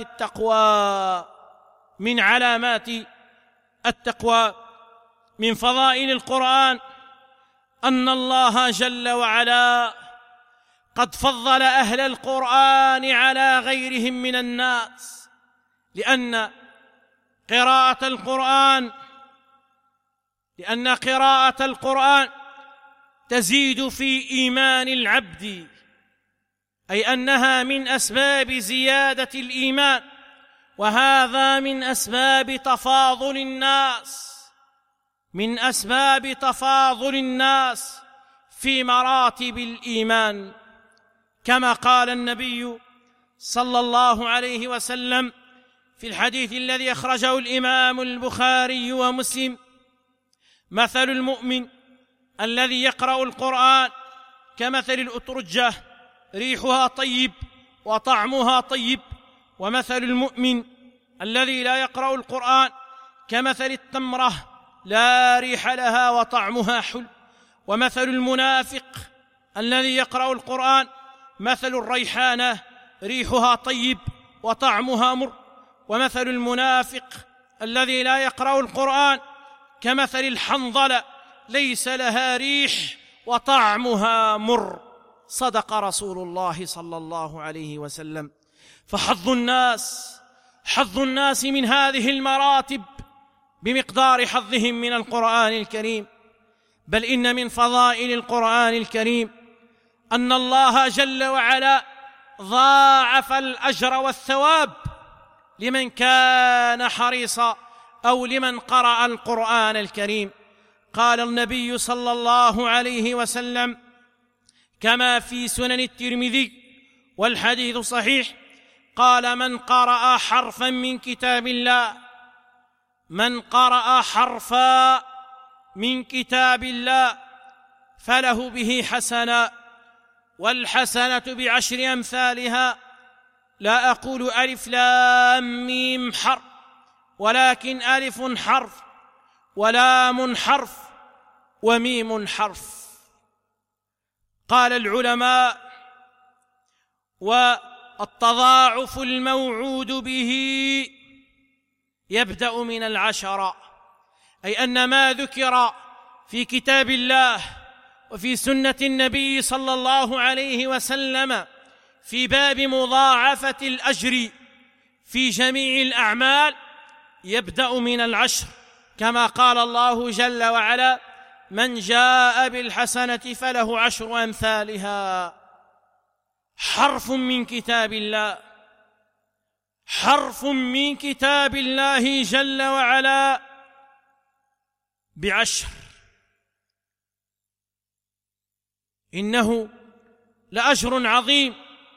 التقوى. من فضائل القرآن أن الله جل وعلا قد فضل أهل القرآن على غيرهم من الناس، لأن قراءة القرآن تزيد في إيمان العبد، أي أنها من أسباب زيادة الإيمان، وهذا من أسباب تفاضل الناس في مراتب الإيمان، كما قال النبي صلى الله عليه وسلم في الحديث الذي أخرجه الإمام البخاري ومسلم: مثل المؤمن الذي يقرأ القرآن كمثل الأترجة ريحها طيب وطعمها طيب. ومثل المؤمن الذي لا يقرأ القرآن كمثل التمرة لا ريح لها وطعمها حلو. ومثل المنافق الذي يقرأ القرآن مثل الريحانة ريحها طيب وطعمها مر. ومثل المنافق الذي لا يقرأ القرآن كمثل الحنظلة ليس لها ريح وطعمها مر. صدق رسول الله صلى الله عليه وسلم. فحظ الناس من هذه المراتب بمقدار حظهم من القرآن الكريم. بل إن من فضائل القرآن الكريم أن الله جل وعلا ضاعف الأجر والثواب لمن كان حريصا أو لمن قرأ القرآن الكريم. قال النبي صلى الله عليه وسلم كما في سنن الترمذي والحديث صحيح، قال: من قرأ حرفا من كتاب الله، من قرأ حرفا من كتاب الله فله به حسنة، والحسنة بعشر أمثالها. لا أقول ألف لام ميم حرف، ولكن ألف حرف ولام حرف وميم حرف. قال العلماء: والتضاعف الموعود به يبدأ من العشرة، أي أن ما ذكر في كتاب الله وفي سنة النبي صلى الله عليه وسلم في باب مضاعفة الأجر في جميع الأعمال يبدأ من العشر، كما قال الله جل وعلا: من جاء بالحسنة فله عشر أمثالها. حرف من كتاب الله، حرف من كتاب الله جل وعلا بعشر. إنه لأجر عظيم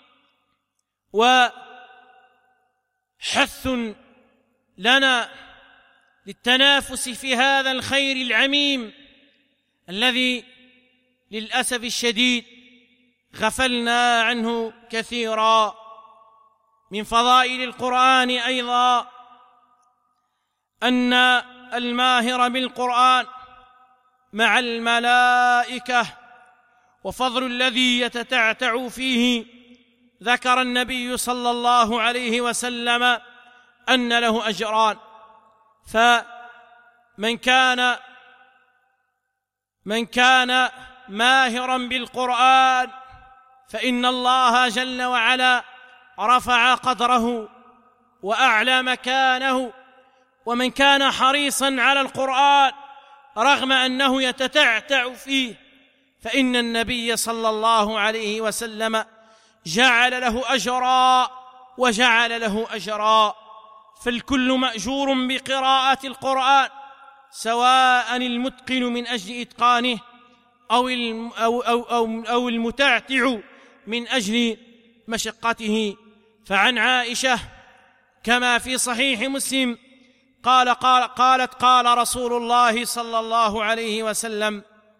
وحث لنا للتنافس في هذا الخير العميم الذي للأسف الشديد غفلنا عنه كثيرا. من فضائل القرآن أيضا أن الماهر بالقرآن مع الملائكة، وفضل الذي يتتعتع فيه. ذكر النبي صلى الله عليه وسلم أن له أجران، فمن كان ماهرا بالقرآن فإن الله جل وعلا رفع قدره وأعلى مكانه. ومن كان حريصا على القرآن رغم أنه يتتعتع فيه فإن النبي صلى الله عليه وسلم جعل له أجرا وجعل له أجرا. فالكل مأجور بقراءة القرآن، سواء المتقن من أجل إتقانه أو المتعتع من أجل مشقته. فعن عائشة كما في صحيح مسلم قالت: قال رسول الله صلى الله عليه وسلم: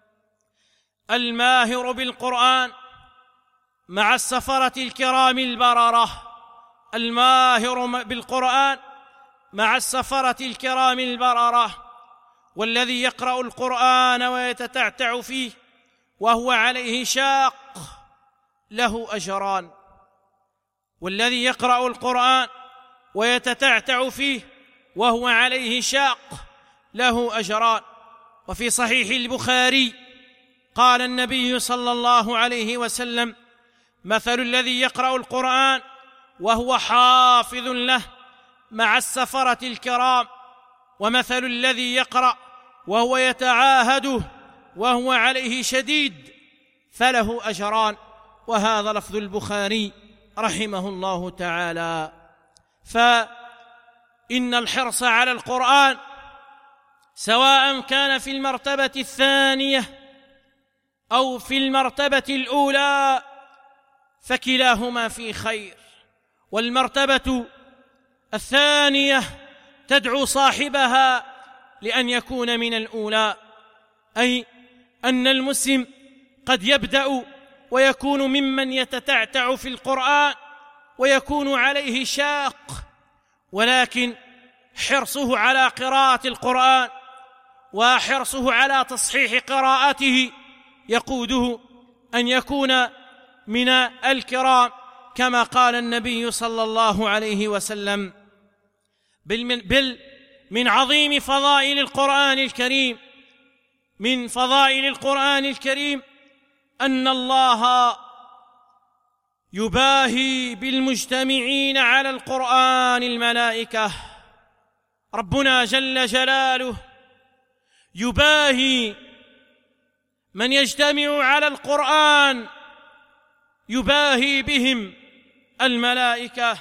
الماهر بالقرآن مع السفرة الكرام البررة. الماهر بالقرآن مع السفرة الكرام البررة. والذي يقرأ القرآن ويتتعتع فيه وهو عليه شاق له أجران. والذي يقرأ القرآن ويتتعتع فيه وهو عليه شاق له أجران. وفي صحيح البخاري قال النبي صلى الله عليه وسلم: مثل الذي يقرأ القرآن وهو حافظ له مع السفرة الكرام، ومثل الذي يقرأ وهو يتعاهده وهو عليه شديد فله أجران. وهذا لفظ البخاري رحمه الله تعالى. فإن الحرص على القرآن سواء كان في المرتبة الثانية أو في المرتبة الأولى فكلاهما في خير. والمرتبة الثانية تدعو صاحبها لأن يكون من الأولى، أي أن المسلم قد يبدأ ويكون ممن يتتعتع في القرآن ويكون عليه شاق، ولكن حرصه على قراءة القرآن وحرصه على تصحيح قراءته يقوده أن يكون من الكرام، كما قال النبي صلى الله عليه وسلم: بل من عظيم فضائل القرآن الكريم، من فضائل القرآن الكريم أن الله يباهي بالمجتمعين على القرآن الملائكة. ربنا جل جلاله يباهي من يجتمع على القرآن، يباهي بهم الملائكة.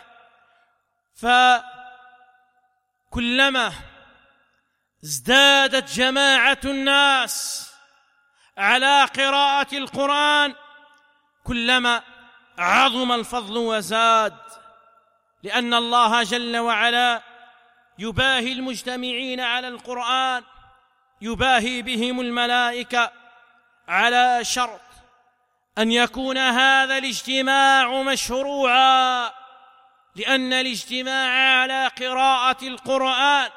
فكلما ازدادت جماعة الناس على قراءة القرآن كلما عظم الفضل وزاد، لأن الله جل وعلا يباهي المجتمعين على القرآن، يباهي بهم الملائكة، على شرط أن يكون هذا الاجتماع مشروعا، لأن الاجتماع على قراءة القرآن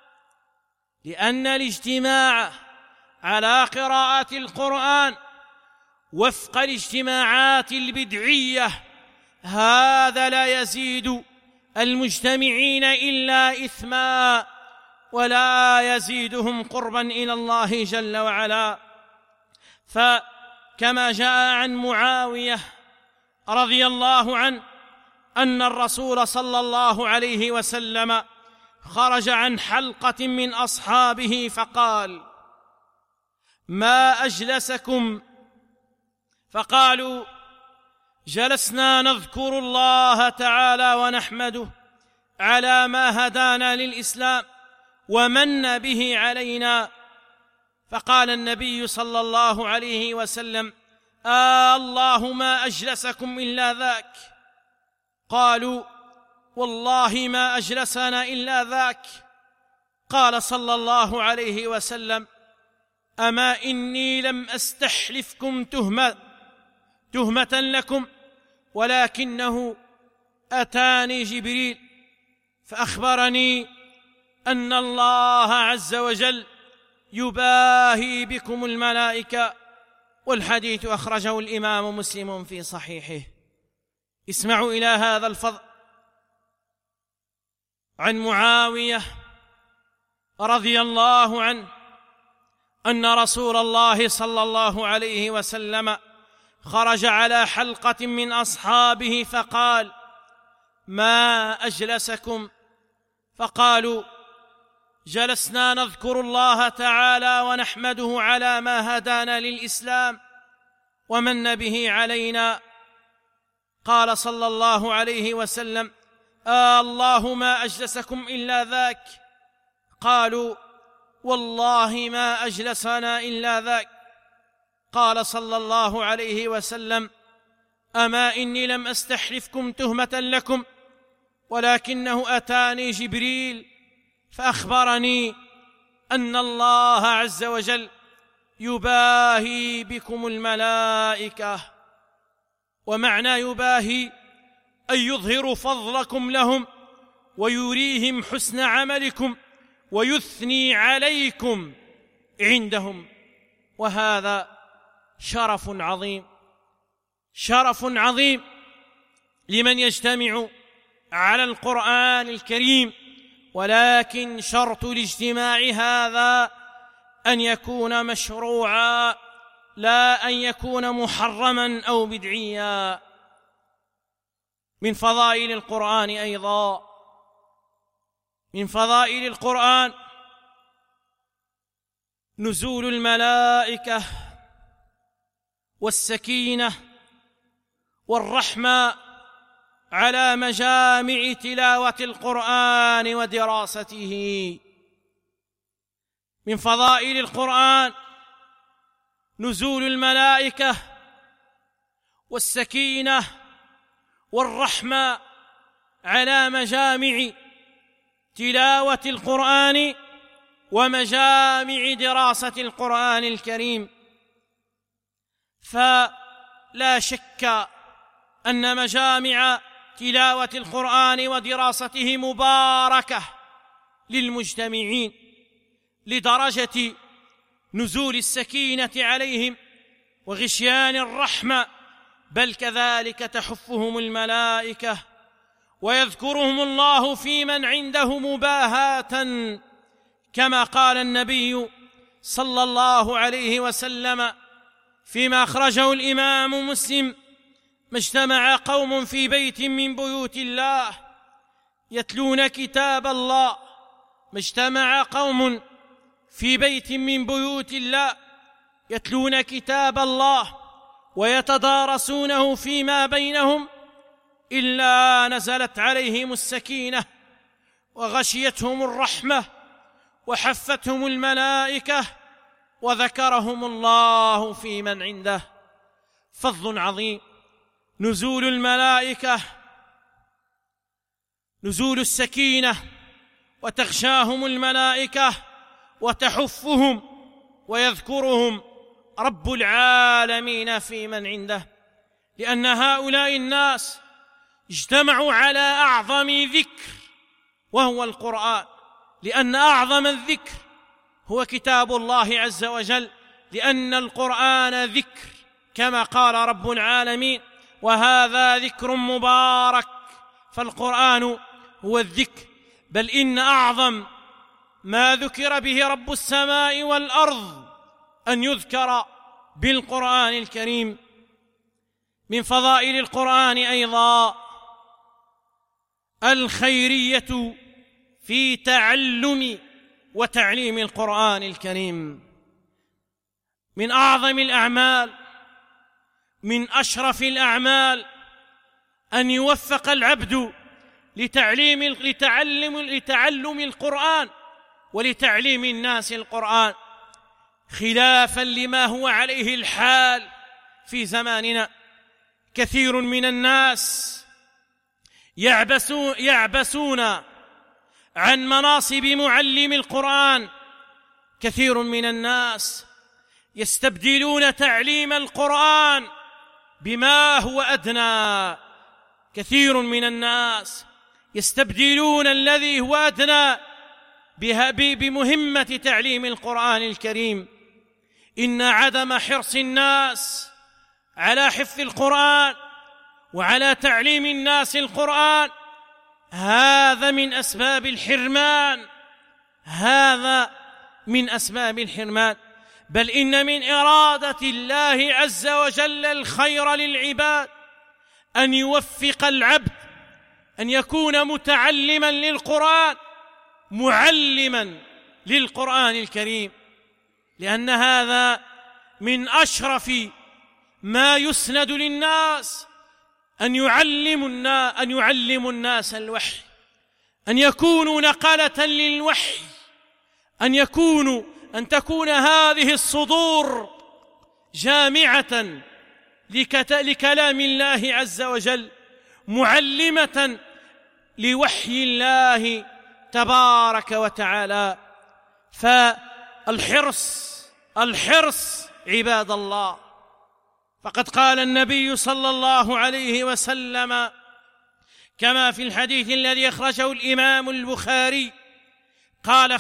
وفق الاجتماعات البدعية هذا لا يزيد المجتمعين إلا إثما ولا يزيدهم قربا إلى الله جل وعلا. فكما جاء عن معاوية رضي الله عنه أن الرسول صلى الله عليه وسلم خرج عن حلقة من أصحابه فقال: ما أجلسكم؟ فقالوا: جلسنا نذكر الله تعالى ونحمده على ما هدانا للإسلام ومن به علينا. فقال النبي صلى الله عليه وسلم: الله ما أجلسكم إلا ذاك. قالوا: والله ما أجلسنا إلا ذاك. قال صلى الله عليه وسلم: أما إني لم أستحلفكم تهمة لكم، ولكنه أتاني جبريل فأخبرني أن الله عز وجل يباهي بكم الملائكة. والحديث أخرجه الإمام مسلم في صحيحه. اسمعوا إلى هذا الفضل عن معاوية رضي الله عنه أن رسول الله صلى الله عليه وسلم خرج على حلقة من أصحابه فقال: ما أجلسكم؟ فقالوا: جلسنا نذكر الله تعالى ونحمده على ما هدانا للإسلام ومن به علينا. قال صلى الله عليه وسلم: الله ما أجلسكم إلا ذاك. قالوا: والله ما أجلسنا إلا ذاك. قال صلى الله عليه وسلم: أما إني لم أستحلفكم تهمة لكم، ولكنه أتاني جبريل فأخبرني أن الله عز وجل يباهي بكم الملائكة. ومعنى يباهي أن يظهر فضلكم لهم ويريهم حسن عملكم ويثني عليكم عندهم، وهذا شرف عظيم لمن يجتمع على القرآن الكريم. ولكن شرط الاجتماع هذا أن يكون مشروعا، لا أن يكون محرما أو بدعيا. من فضائل القرآن أيضا، من فضائل القرآن نزول الملائكة والسكينة والرحمة على مجامع تلاوة القرآن ودراسته. من فضائل القرآن نزول الملائكة والسكينة والرحمة على مجامع تلاوة القرآن ومجامع دراسة القرآن الكريم. فلا شك أن مجامع تلاوة القرآن ودراسته مباركة للمجتمعين لدرجة نزول السكينة عليهم وغشيان الرحمة، بل كذلك تحفهم الملائكة ويذكرهم الله في من عنده مباهاة، كما قال النبي صلى الله عليه وسلم فيما أخرجه الإمام مسلم: ما اجتمع قوم في بيت من بيوت الله يتلون كتاب الله، ما اجتمع قوم في بيت من بيوت الله يتلون كتاب الله ويتدارسونه فيما بينهم إلا نزلت عليهم السكينة وغشيتهم الرحمة وحفتهم الملائكة وذكرهم الله في من عنده. فضل عظيم نزول الملائكة، نزول السكينة وتغشاهم الملائكة وتحفهم ويذكرهم رب العالمين في من عنده، لأن هؤلاء الناس اجتمعوا على أعظم ذكر وهو القرآن، لأن أعظم الذكر هو كتاب الله عز وجل، لأن القرآن ذكر كما قال رب العالمين: وهذا ذكر مبارك. فالقرآن هو الذكر، بل إن أعظم ما ذكر به رب السماء والأرض أن يذكر بالقرآن الكريم. من فضائل القرآن أيضا الخيرية في تعلم وتعليم القرآن الكريم. من أعظم الأعمال، من أشرف الأعمال، أن يوفق العبد لتعلم القرآن ولتعليم الناس القرآن، خلافا لما هو عليه الحال في زماننا. كثير من الناس يعبسون عن مناصب معلم القرآن، كثير من الناس يستبدلون تعليم القرآن بما هو أدنى، كثير من الناس يستبدلون الذي هو أدنى بمهمة تعليم القرآن الكريم. إن عدم حرص الناس على حفظ القرآن وعلى تعليم الناس القرآن هذا من أسباب الحرمان، هذا من أسباب الحرمان. بل إن من إرادة الله عز وجل الخير للعباد أن يوفق العبد أن يكون متعلما للقرآن معلما للقرآن الكريم، لأن هذا من أشرف ما يسند للناس، أن يعلموا الناس الوحي، أن يكونوا نقلة للوحي، أن تكون هذه الصدور جامعة لكلام الله عز وجل، معلمة لوحي الله تبارك وتعالى. فالحرص عباد الله، فقد قال النبي صلى الله عليه وسلم كما في الحديث الذي أخرجه الإمام البخاري قال: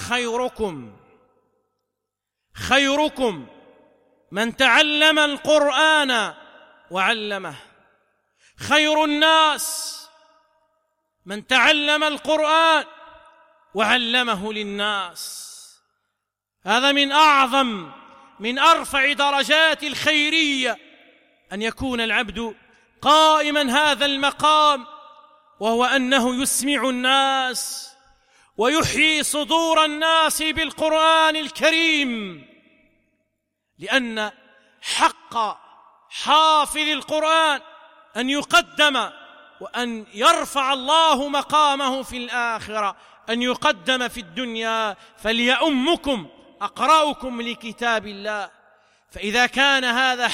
خيركم من تعلم القرآن وعلمه. خير الناس من تعلم القرآن وعلمه للناس. هذا من أرفع درجات الخيرية، أن يكون العبد قائما هذا المقام، وهو أنه يسمع الناس ويحيي صدور الناس بالقرآن الكريم، لأن حق حافظ القرآن أن يقدم وأن يرفع الله مقامه في الآخرة، أن يقدم في الدنيا: فليؤمكم أقرأكم لكتاب الله. فإذا كان هذا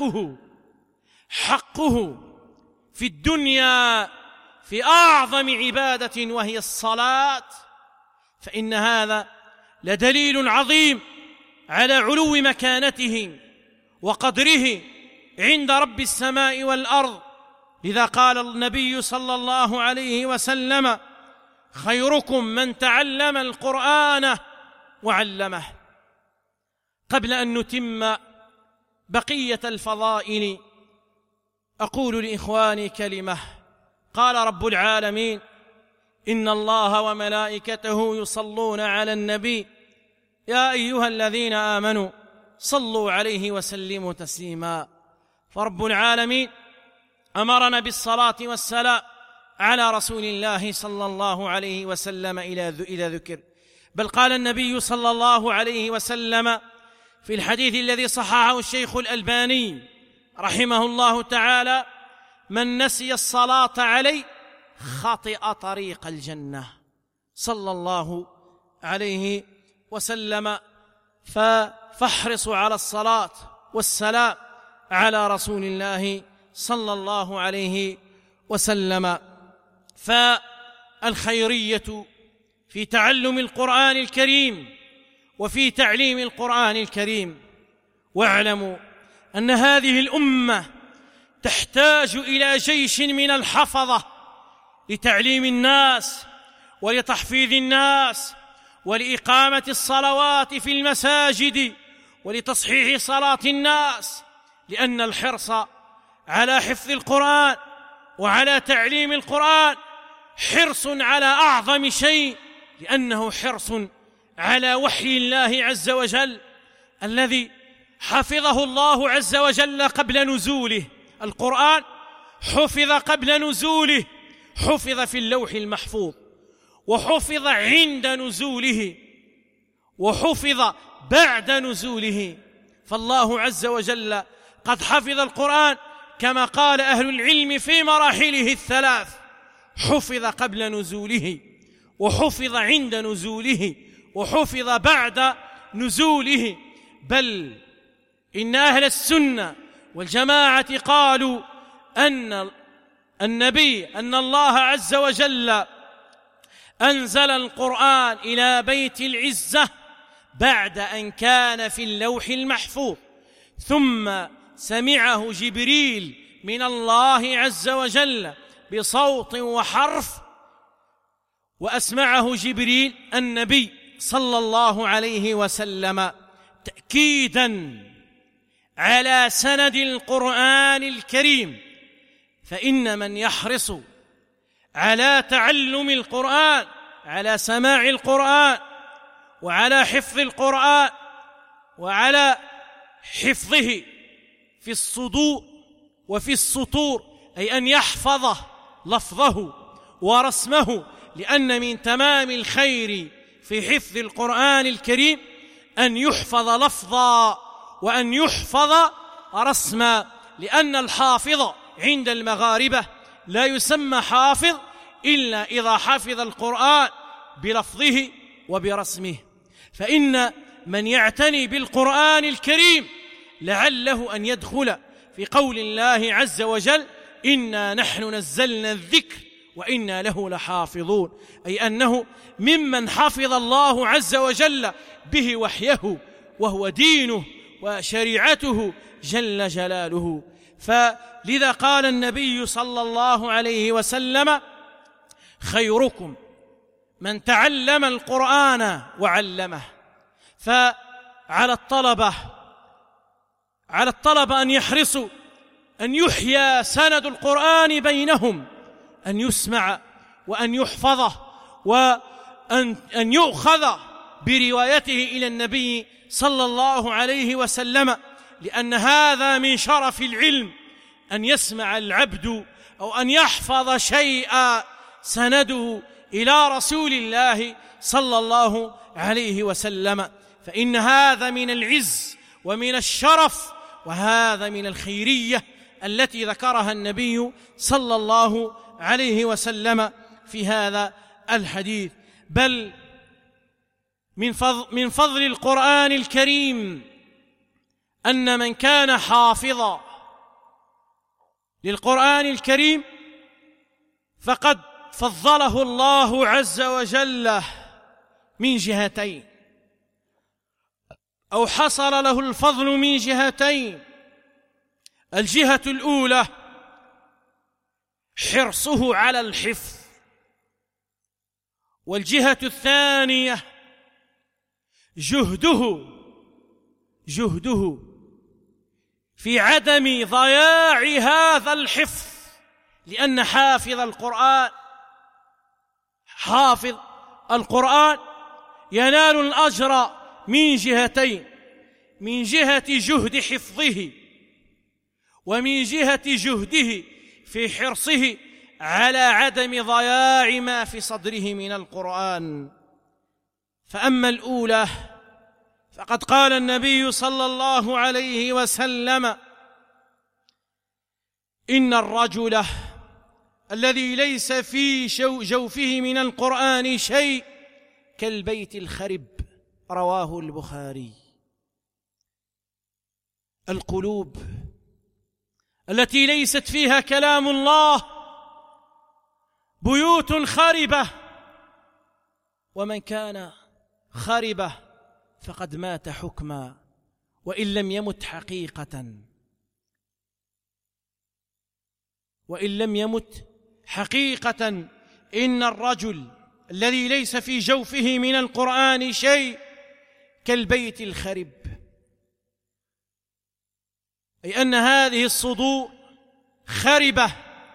حقه في الدنيا في أعظم عبادة وهي الصلاة، فإن هذا لدليل عظيم على علو مكانته وقدره عند رب السماء والأرض، لذا قال النبي صلى الله عليه وسلم: خيركم من تعلم القرآن وعلمه. قبل أن نتم بقية الفضائل أقول لإخواني كلمة. قال رب العالمين: إن الله وملائكته يصلون على النبي يا أيها الذين آمنوا صلوا عليه وسلموا تسليما. فرب العالمين أمرنا بالصلاة والسلام على رسول الله صلى الله عليه وسلم إذا ذكر. بل قال النبي صلى الله عليه وسلم في الحديث الذي صححه الشيخ الألباني رحمه الله تعالى: من نسي الصلاة علي خطئ طريق الجنة، صلى الله عليه وسلم. فاحرصوا على الصلاة والسلام على رسول الله صلى الله عليه وسلم. فالخيرية في تعلم القرآن الكريم وفي تعليم القرآن الكريم. واعلموا أن هذه الأمة تحتاج إلى جيش من الحفظة لتعليم الناس ولتحفيظ الناس ولإقامة الصلوات في المساجد ولتصحيح صلاة الناس، لأن الحرص على حفظ القرآن وعلى تعليم القرآن حرص على أعظم شيء، لأنه حرص على وحي الله عز وجل الذي حفظه الله عز وجل قبل نزوله. القرآن حفظ قبل نزوله، حفظ في اللوح المحفوظ، وحفظ عند نزوله، وحفظ بعد نزوله. فالله عز وجل قد حفظ القرآن كما قال أهل العلم في مراحله الثلاث: حفظ قبل نزوله، وحفظ عند نزوله، وحفظ بعد نزوله. بل إن أهل السنة والجماعة قالوا أن الله عز وجل أنزل القرآن إلى بيت العزة بعد أن كان في اللوح المحفوظ، ثم سمعه جبريل من الله عز وجل بصوت وحرف، وأسمعه جبريل النبي صلى الله عليه وسلم، تأكيداً على سند القرآن الكريم. فإن من يحرص على تعلم القرآن، على سماع القرآن، وعلى حفظ القرآن، وعلى حفظه في الصدور وفي السطور، أي أن يحفظ لفظه ورسمه، لأن من تمام الخير في حفظ القرآن الكريم أن يحفظ لفظا وأن يحفظ رسما، لأن الحافظ عند المغاربة لا يسمى حافظ إلا إذا حفظ القرآن بلفظه وبرسمه. فإن من يعتني بالقرآن الكريم لعله أن يدخل في قول الله عز وجل: إنا نحن نزلنا الذكر وإنا له لحافظون، أي أنه ممن حفظ الله عز وجل به وحيه وهو دينه وشريعته جل جلاله. فلذا قال النبي صلى الله عليه وسلم: خيركم من تعلم القرآن وعلمه. فعلى الطلبة أن يحرصوا أن يحيى سند القرآن بينهم، أن يسمع وأن يحفظه وأن يؤخذ بروايته إلى النبي صلى الله عليه وسلم، لأن هذا من شرف العلم أن يسمع العبد أو أن يحفظ شيئا سنده إلى رسول الله صلى الله عليه وسلم، فإن هذا من العز ومن الشرف، وهذا من الخيرية التي ذكرها النبي صلى الله عليه وسلم في هذا الحديث. بل من فضل القرآن الكريم أن من كان حافظا للقرآن الكريم فقد فضله الله عز وجل من جهتين، أو حصل له الفضل من جهتين. الجهة الأولى حرصه على الحفظ. والجهة الثانية جهده في عدم ضياع هذا الحفظ، لأن حافظ القرآن ينال الأجر من جهتين: من جهة جهد حفظه، ومن جهة جهده في حرصه على عدم ضياع ما في صدره من القرآن. فأما الأولى فقد قال النبي صلى الله عليه وسلم: إن الرجل الذي ليس في جوفه من القرآن شيء كالبيت الخرب. رواه البخاري. القلوب التي ليست فيها كلام الله بيوت خربة، ومن كان خربة فقد مات حكما وإن لم يمت حقيقة. إن الرجل الذي ليس في جوفه من القرآن شيء كالبيت الخرب، أي أن هذه الصدور خربة.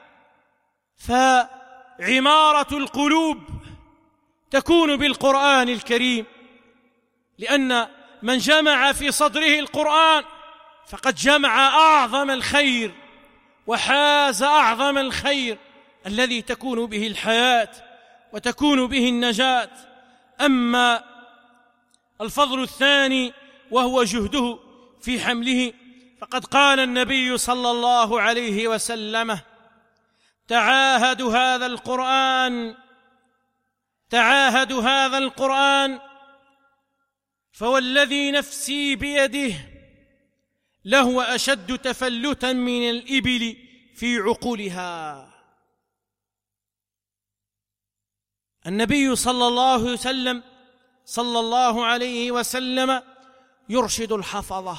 فعمارة القلوب تكون بالقرآن الكريم، لأن من جمع في صدره القرآن فقد جمع أعظم الخير وحاز أعظم الخير الذي تكون به الحياة وتكون به النجاة. أما الفضل الثاني وهو جهده في حمله، فقد قال النبي صلى الله عليه وسلم: تعاهدوا هذا القرآن فوالذي نفسي بيده لهو أشد تفلتا من الإبل في عقولها. النبي صلى الله عليه وسلم يرشد الحفظة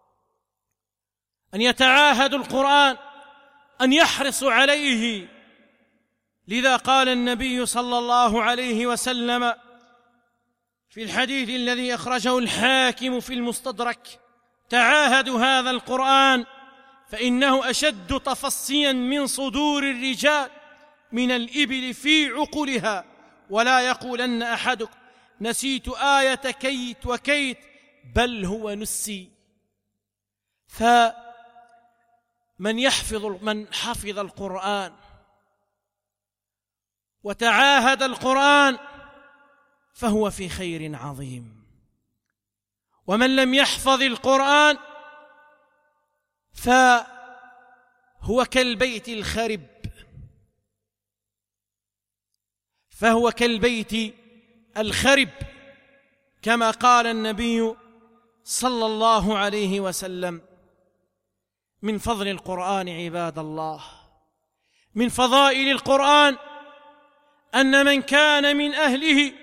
أن يتعاهدوا القرآن، أن يحرصوا عليه. لذا قال النبي صلى الله عليه وسلم في الحديث الذي أخرجه الحاكم في المستدرك: تعاهدوا هذا القرآن فإنه أشد تفصيا من صدور الرجال من الإبل في عقولها، ولا يقولن أحدكم نسيت آية كيت وكيت بل هو نسي. فمن حفظ القرآن وتعاهد القرآن فهو في خير عظيم، ومن لم يحفظ القرآن فهو كالبيت الخرب، كما قال النبي صلى الله عليه وسلم: من فضل القرآن عباد الله، من فضائل القرآن أن من كان من أهله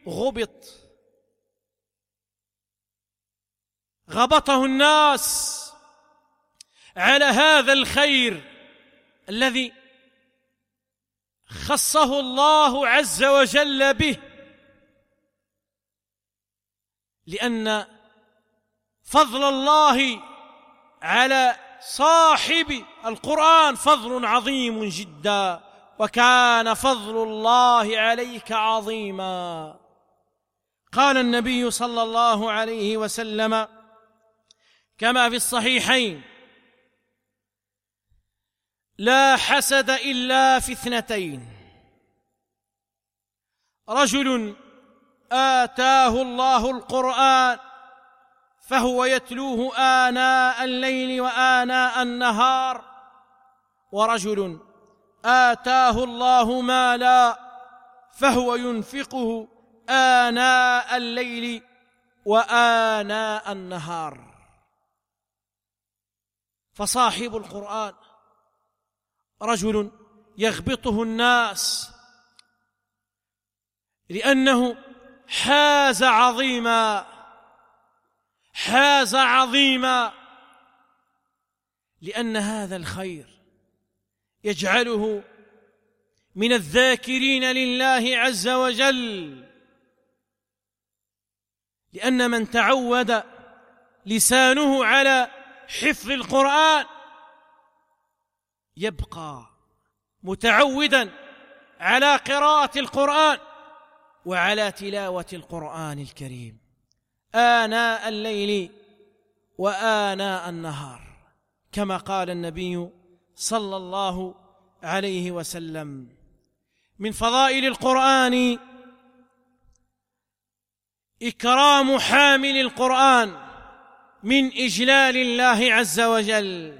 غبطه الناس على هذا الخير الذي خصه الله عز وجل به، لأن فضل الله على صاحب القرآن فضل عظيم جدا، وكان فضل الله عليك عظيما. قال النبي صلى الله عليه وسلم كما في الصحيحين: لا حسد إلا في اثنتين: رجل آتاه الله القرآن فهو يتلوه آناء الليل وآناء النهار، ورجل آتاه الله مالا فهو ينفقه آناء الليل وآناء النهار. فصاحب القرآن رجل يغبطه الناس لأنه حاز عظيما، لأن هذا الخير يجعله من الذاكرين لله عز وجل، لأن من تعود لسانه على حفظ القرآن يبقى متعودا على قراءة القرآن وعلى تلاوة القرآن الكريم آناء الليل وآناء النهار، كما قال النبي صلى الله عليه وسلم. من فضائل القرآن إكرام حامل القرآن من إجلال الله عز وجل.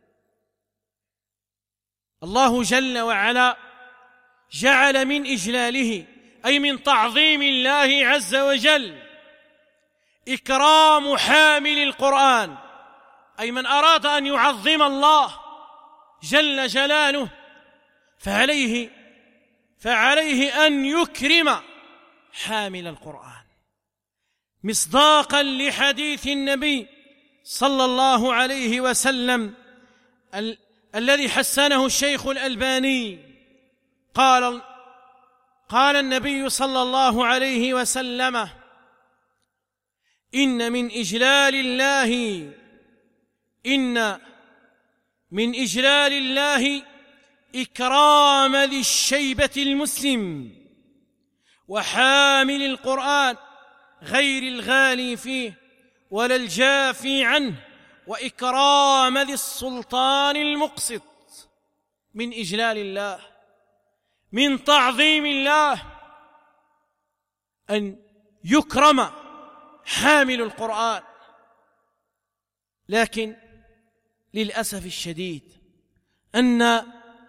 الله جل وعلا جعل من إجلاله أي من تعظيم الله عز وجل إكرام حامل القرآن، أي من أراد أن يعظم الله جل جلاله فعليه أن يكرم حامل القرآن، مصداقا لحديث النبي صلى الله عليه وسلم الذي حسنه الشيخ الألباني. قال النبي صلى الله عليه وسلم: إن من إجلال الله إكرام ذي الشيبة المسلم وحامل القرآن غير الغالي فيه ولا الجافي عنه، وإكرام ذي السلطان المقسط. من إجلال الله، من تعظيم الله، أن يكرم حامل القرآن. لكن للأسف الشديد أن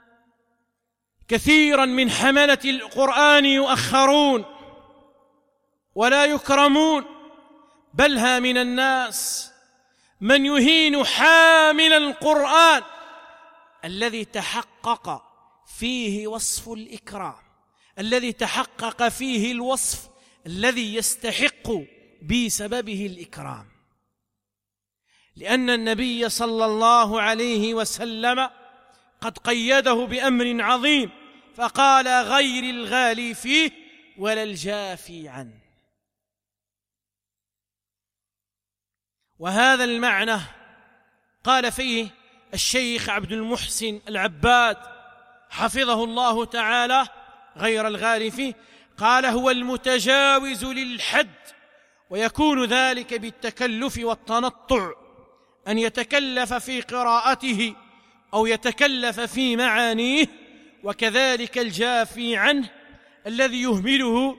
كثيرا من حملة القرآن يؤخرون ولا يكرمون، بل ها من الناس من يهين حامل القرآن الذي تحقق فيه وصف الإكرام، الذي تحقق فيه الوصف الذي يستحق بسببه الإكرام. لأن النبي صلى الله عليه وسلم قد قيده بأمر عظيم، فقال: غير الغالي فيه ولا الجافي عنه. وهذا المعنى قال فيه الشيخ عبد المحسن العباد حفظه الله تعالى: غير الغالي فيه، قال: هو المتجاوز للحد، ويكون ذلك بالتكلف والتنطع، أن يتكلف في قراءته أو يتكلف في معانيه. وكذلك الجافي عنه الذي يهمله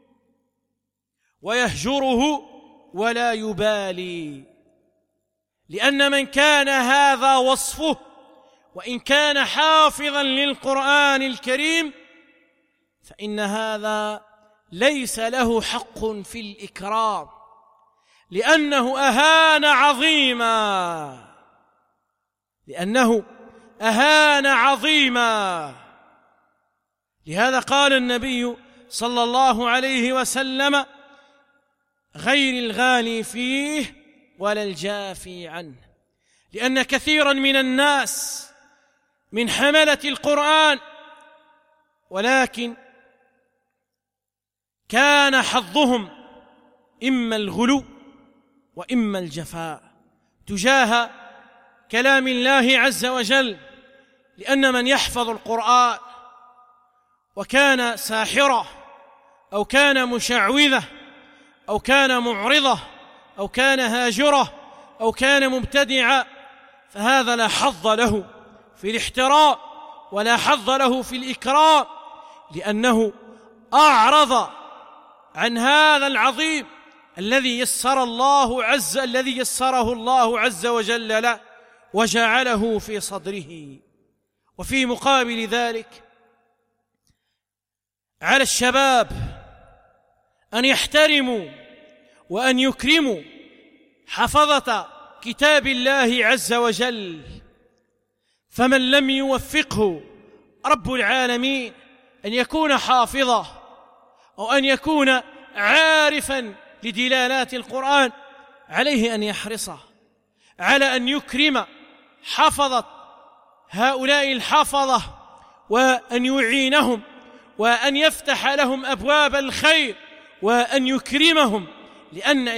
ويهجره ولا يبالي، لأن من كان هذا وصفه وإن كان حافظا للقرآن الكريم فإن هذا ليس له حق في الإكرام، لأنه أهان عظيما. لهذا قال النبي صلى الله عليه وسلم: غير الغالي فيه ولا الجافي عنه. لأن كثيرا من الناس من حملة القرآن ولكن كان حظهم إما الغلو وإما الجفاء تجاه كلام الله عز وجل. لأن من يحفظ القرآن وكان ساحرة أو كان مشعوذة أو كان معرضة أو كان هاجرة أو كان مبتدعا، فهذا لا حظ له في الاحترام ولا حظ له في الإكرام، لأنه أعرض عن هذا العظيم الذي يسره الله عز وجل له وجعله في صدره. وفي مقابل ذلك على الشباب أن يحترموا وأن يكرموا حفظة كتاب الله عز وجل، فمن لم يوفقه رب العالمين أن يكون حافظا أو أن يكون عارفا لدلالات القرآن، عليه أن يحرص على أن يكرم حفظة هؤلاء الحفظة وأن يعينهم وأن يفتح لهم أبواب الخير وأن يكرمهم، لأن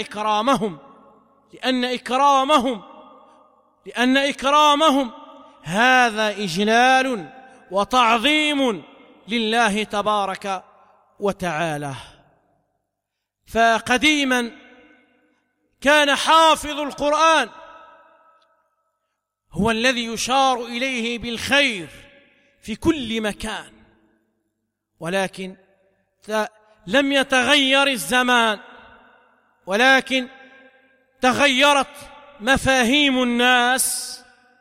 إكرامهم هذا إجلال وتعظيم لله تبارك وتعالى. فقديما كان حافظ القرآن هو الذي يشار إليه بالخير في كل مكان، ولكن لم يتغير الزمان، ولكن تغيرت مفاهيم الناس،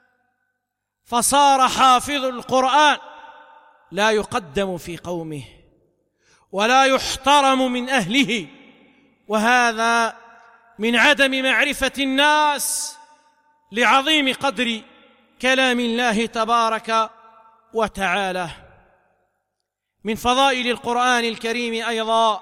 فصار حافظ القرآن لا يقدم في قومه ولا يحترم من أهله، وهذا من عدم معرفة الناس لعظيم قدر كلام الله تبارك وتعالى. من فضائل القرآن الكريم أيضا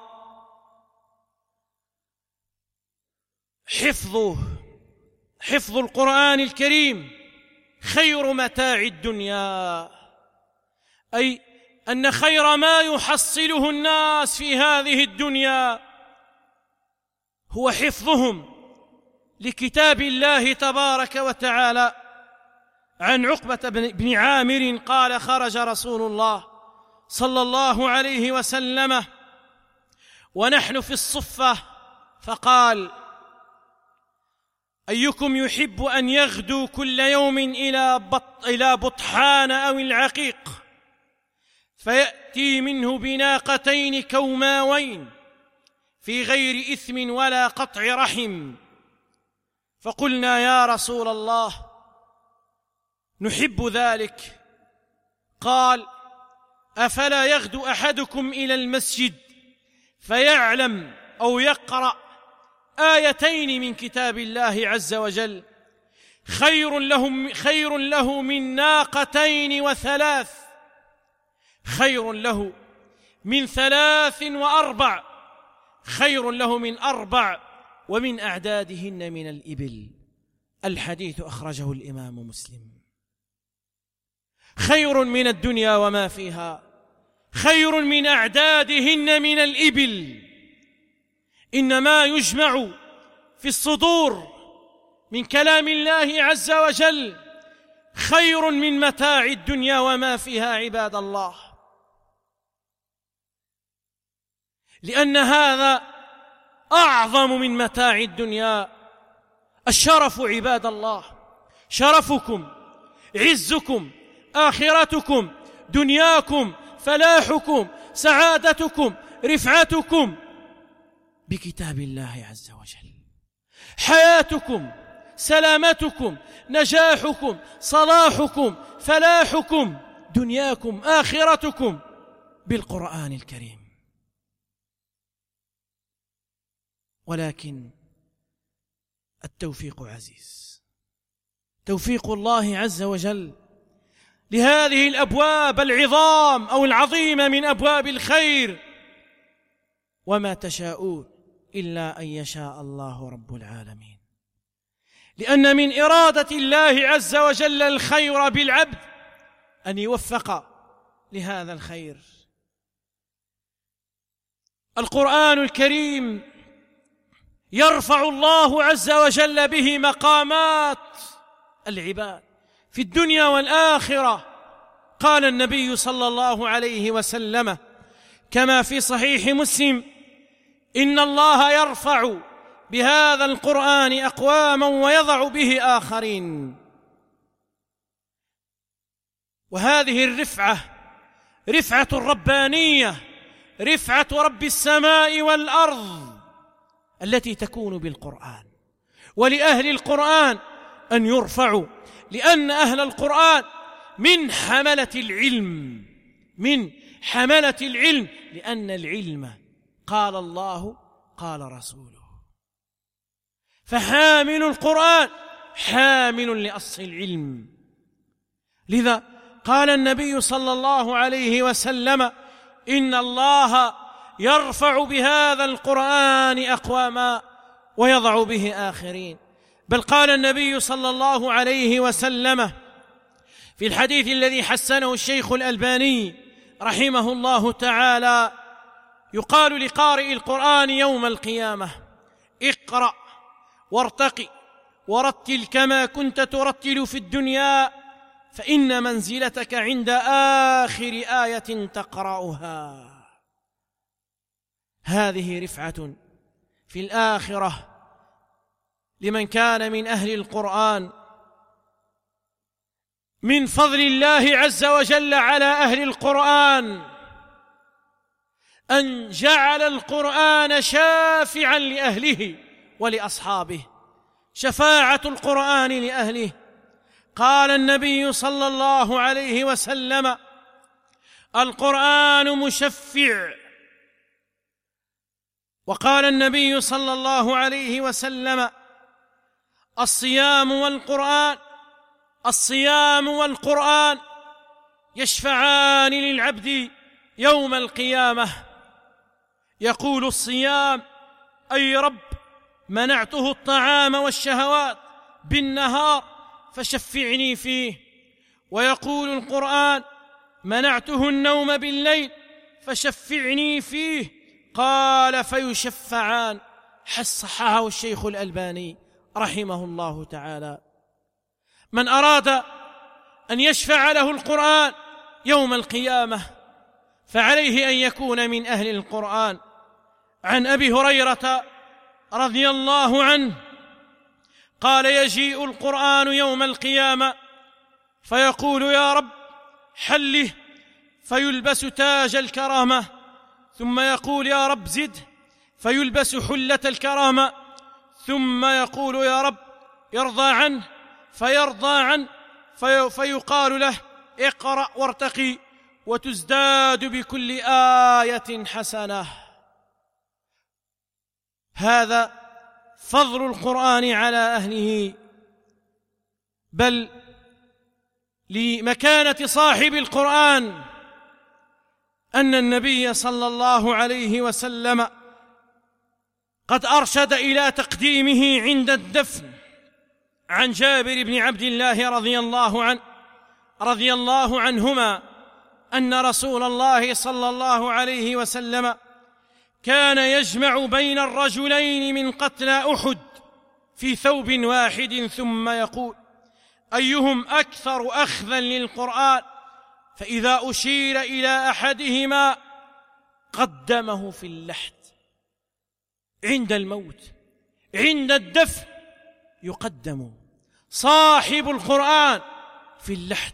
حفظ القرآن الكريم خير متاع الدنيا، أي أن خير ما يحصله الناس في هذه الدنيا هو حفظهم لكتاب الله تبارك وتعالى. عن عقبة بن عامر قال: خرج رسول الله صلى الله عليه وسلم ونحن في الصفة فقال: أيكم يحب أن يغدو كل يوم إلى بطحان أو العقيق فيأتي منه بناقتين كوماوين في غير إثم ولا قطع رحم؟ فقلنا: يا رسول الله نحب ذلك. قال: أفلا يغدو أحدكم إلى المسجد فيعلم أو يقرأ آيتين من كتاب الله عز وجل خير له من ناقتين وثلاث، خير له من 3 و4، خير له من 4 ومن أعدادهن من الإبل. الحديث أخرجه الإمام مسلم. خير من الدنيا وما فيها، خير من أعدادهن من الإبل. إنما يجمع في الصدور من كلام الله عز وجل خير من متاع الدنيا وما فيها عباد الله، لأن هذا أعظم من متاع الدنيا. الشرف عباد الله، شرفكم، عزكم، آخرتكم، دنياكم، فلاحكم، سعادتكم، رفعتكم بكتاب الله عز وجل. حياتكم، سلامتكم، نجاحكم، صلاحكم، فلاحكم، دنياكم، آخرتكم بالقرآن الكريم. ولكن التوفيق عزيز، توفيق الله عز وجل لهذه الأبواب العظام أو العظيمة من أبواب الخير. وما تشاءون إلا أن يشاء الله رب العالمين، لأن من إرادة الله عز وجل الخير بالعبد أن يوفق لهذا الخير. القرآن الكريم يرفع الله عز وجل به مقامات العباد في الدنيا والآخرة. قال النبي صلى الله عليه وسلم كما في صحيح مسلم: إن الله يرفع بهذا القرآن أقواما ويضع به آخرين. وهذه الرفعة رفعة ربانية، رفعة رب السماء والأرض التي تكون بالقرآن. ولأهل القرآن أن يرفعوا، لأن أهل القرآن من حملة العلم، من حملة العلم، لأن العلم قال الله قال رسوله. فحامل القرآن حامل لأصل العلم. لذا قال النبي صلى الله عليه وسلم: إن الله يرفع بهذا القرآن أقواما ويضع به آخرين. بل قال النبي صلى الله عليه وسلم: في الحديث الذي حسنه الشيخ الألباني رحمه الله تعالى يقال لقارئ القرآن يوم القيامة: اقرأ وارتقي ورتل كما كنت ترتل في الدنيا، فإن منزلتك عند آخر آية تقرأها. هذه رفعة في الآخرة لمن كان من أهل القرآن. من فضل الله عز وجل على أهل القرآن أن جعل القرآن شافعا لأهله ولأصحابه، شفاعة القرآن لأهله. قال النبي صلى الله عليه وسلم: القرآن مشفع. وقال النبي صلى الله عليه وسلم: الصيام والقرآن يشفعان للعبد يوم القيامة. يقول الصيام: أي رب، منعته الطعام والشهوات بالنهار فشفعني فيه. ويقول القرآن: منعته النوم بالليل فشفعني فيه. قال: فيشفعان. صححه الشيخ الألباني رحمه الله تعالى. من أراد أن يشفع له القرآن يوم القيامة فعليه أن يكون من أهل القرآن. عن أبي هريرة رضي الله عنه قال: يجيء القرآن يوم القيامة فيقول: يا رب حله، فيلبس تاج الكرامة، ثم يقول: يا رب زد، فيلبس حلة الكرامة، ثم يقول: يا رب يرضى عنه، فيرضى عنه، فيقال له: اقرأ وارتقي، وتزداد بكل آية حسنة. هذا فضل القرآن على أهله، بل لمكانة صاحب القرآن أن النبي صلى الله عليه وسلم قد أرشد إلى تقديمه عند الدفن. عن جابر بن عبد الله رضي الله عنهما أن رسول الله صلى الله عليه وسلم كان يجمع بين الرجلين من قتلى أحد في ثوب واحد، ثم يقول: أيهم أكثر أخذا للقرآن؟ فإذا أشير إلى أحدهما قدمه في اللحد. عند الموت، عند الدفن، يقدم صاحب القرآن في اللحد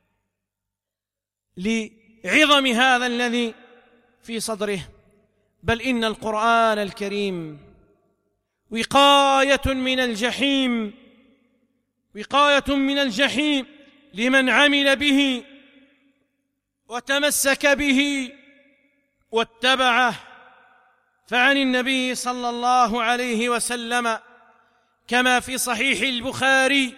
لعظم هذا الذي في صدره. بل إن القرآن الكريم وقاية من الجحيم لمن عمل به وتمسك به واتبعه. فعن النبي صلى الله عليه وسلم كما في صحيح البخاري: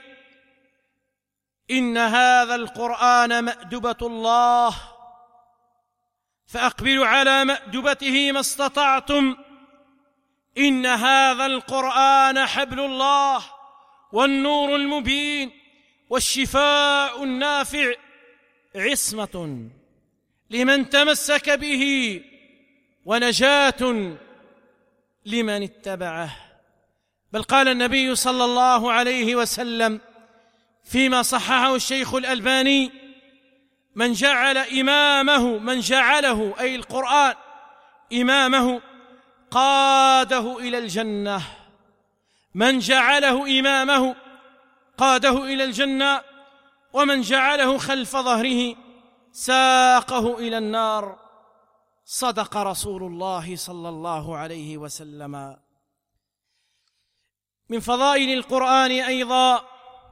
إن هذا القرآن مأدبة الله، فأقبلوا على مأدبته ما استطعتم. إن هذا القرآن حبل الله والنور المبين والشفاء النافع، عصمة لمن تمسك به ونجاة لمن اتبعه. بل قال النبي صلى الله عليه وسلم فيما صححه الشيخ الألباني: من جعله أي القرآن إمامه قاده إلى الجنة. من جعله إمامه قاده إلى الجنة، ومن جعله خلف ظهره ساقه إلى النار. صدق رسول الله صلى الله عليه وسلم. من فضائل القرآن أيضا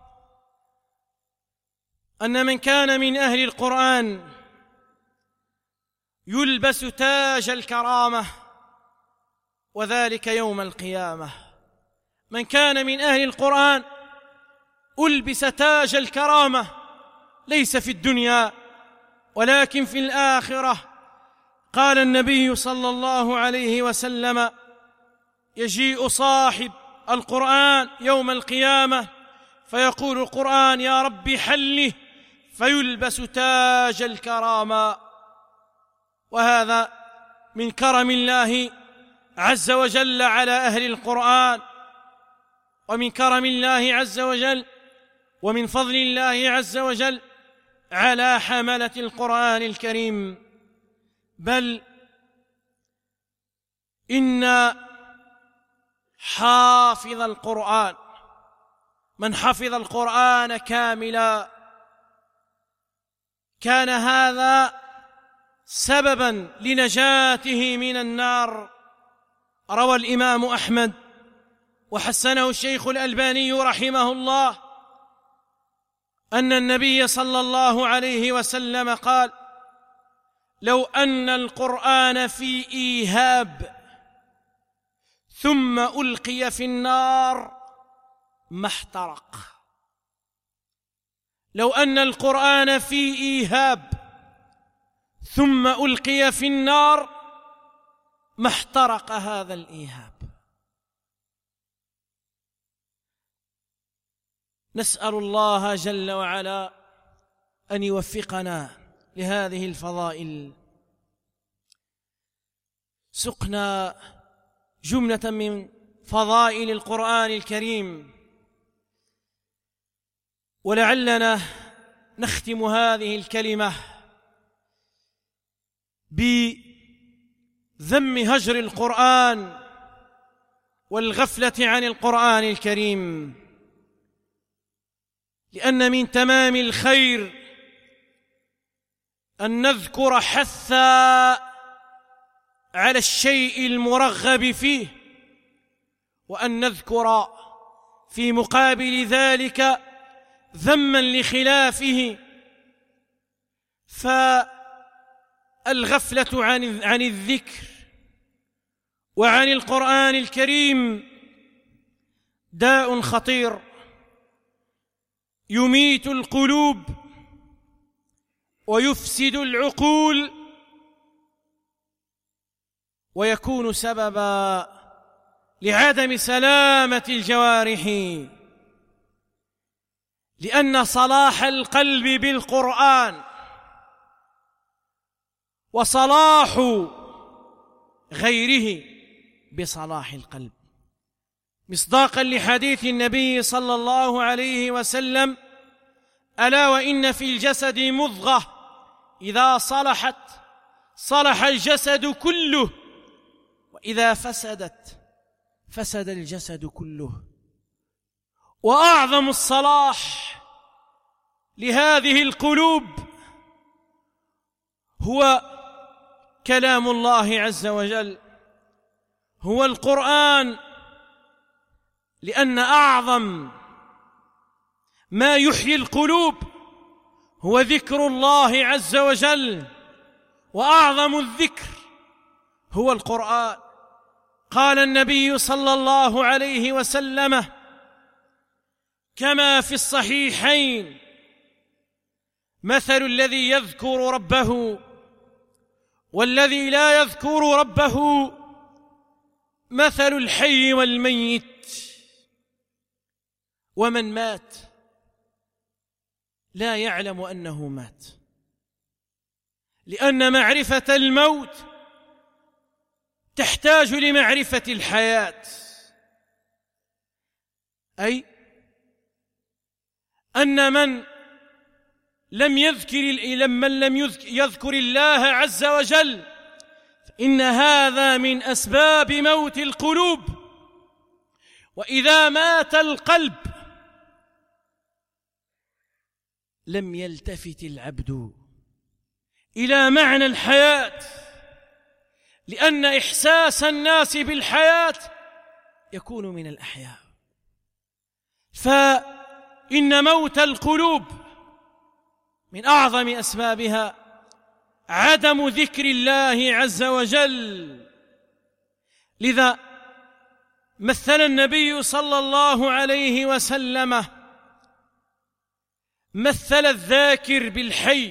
أن من كان من أهل القرآن يلبس تاج الكرامة، وذلك يوم القيامة. من كان من أهل القرآن ألبس تاج الكرامة، ليس في الدنيا ولكن في الآخرة. قال النبي صلى الله عليه وسلم: يجيء صاحب القرآن يوم القيامة فيقول القرآن: يا رب حله، فيلبس تاج الكرامة. وهذا من كرم الله عز وجل على أهل القرآن، ومن كرم الله عز وجل ومن فضل الله عز وجل على حملة القرآن الكريم. بل إن حافظ القرآن، من حفظ القرآن كاملا، كان هذا سببا لنجاته من النار. روى الإمام أحمد وحسنه الشيخ الألباني رحمه الله أن النبي صلى الله عليه وسلم قال: لو أن القرآن في إيهاب ثم ألقي في النار ما احترق. لو أن القرآن في إيهاب ثم ألقي في النار ما احترق هذا الإيهاب. نسأل الله جل وعلا أن يوفقنا لهذه الفضائل. سقنا جملة من فضائل القرآن الكريم، ولعلنا نختم هذه الكلمة بذم هجر القرآن والغفلة عن القرآن الكريم، لأن من تمام الخير أن نذكر حثا على الشيء المرغب فيه، وأن نذكر في مقابل ذلك ذما لخلافه. فالغفلة عن الذكر وعن القرآن الكريم داء خطير يميت القلوب ويفسد العقول، ويكون سببا لعدم سلامة الجوارح، لأن صلاح القلب بالقرآن وصلاح غيره بصلاح القلب. مصداقا لحديث النبي صلى الله عليه وسلم: ألا وإن في الجسد مضغة إذا صلحت صلح الجسد كله، وإذا فسدت فسد الجسد كله. وأعظم الصلاح لهذه القلوب هو كلام الله عز وجل، هو القرآن، لأن أعظم ما يحيي القلوب هو ذكر الله عز وجل، وأعظم الذكر هو القرآن. قال النبي صلى الله عليه وسلم كما في الصحيحين: مثل الذي يذكر ربه والذي لا يذكر ربه مثل الحي والميت. ومن مات لا يعلم أنه مات، لأن معرفة الموت تحتاج لمعرفة الحياة، أي أن من لم يذكر الله عز وجل فإن هذا من أسباب موت القلوب. وإذا مات القلب لم يلتفت العبد إلى معنى الحياة، لأن إحساس الناس بالحياة يكون من الأحياء. فإن موت القلوب من أعظم أسبابها عدم ذكر الله عز وجل. لذا مثل النبي صلى الله عليه وسلم مثل الذاكر بالحي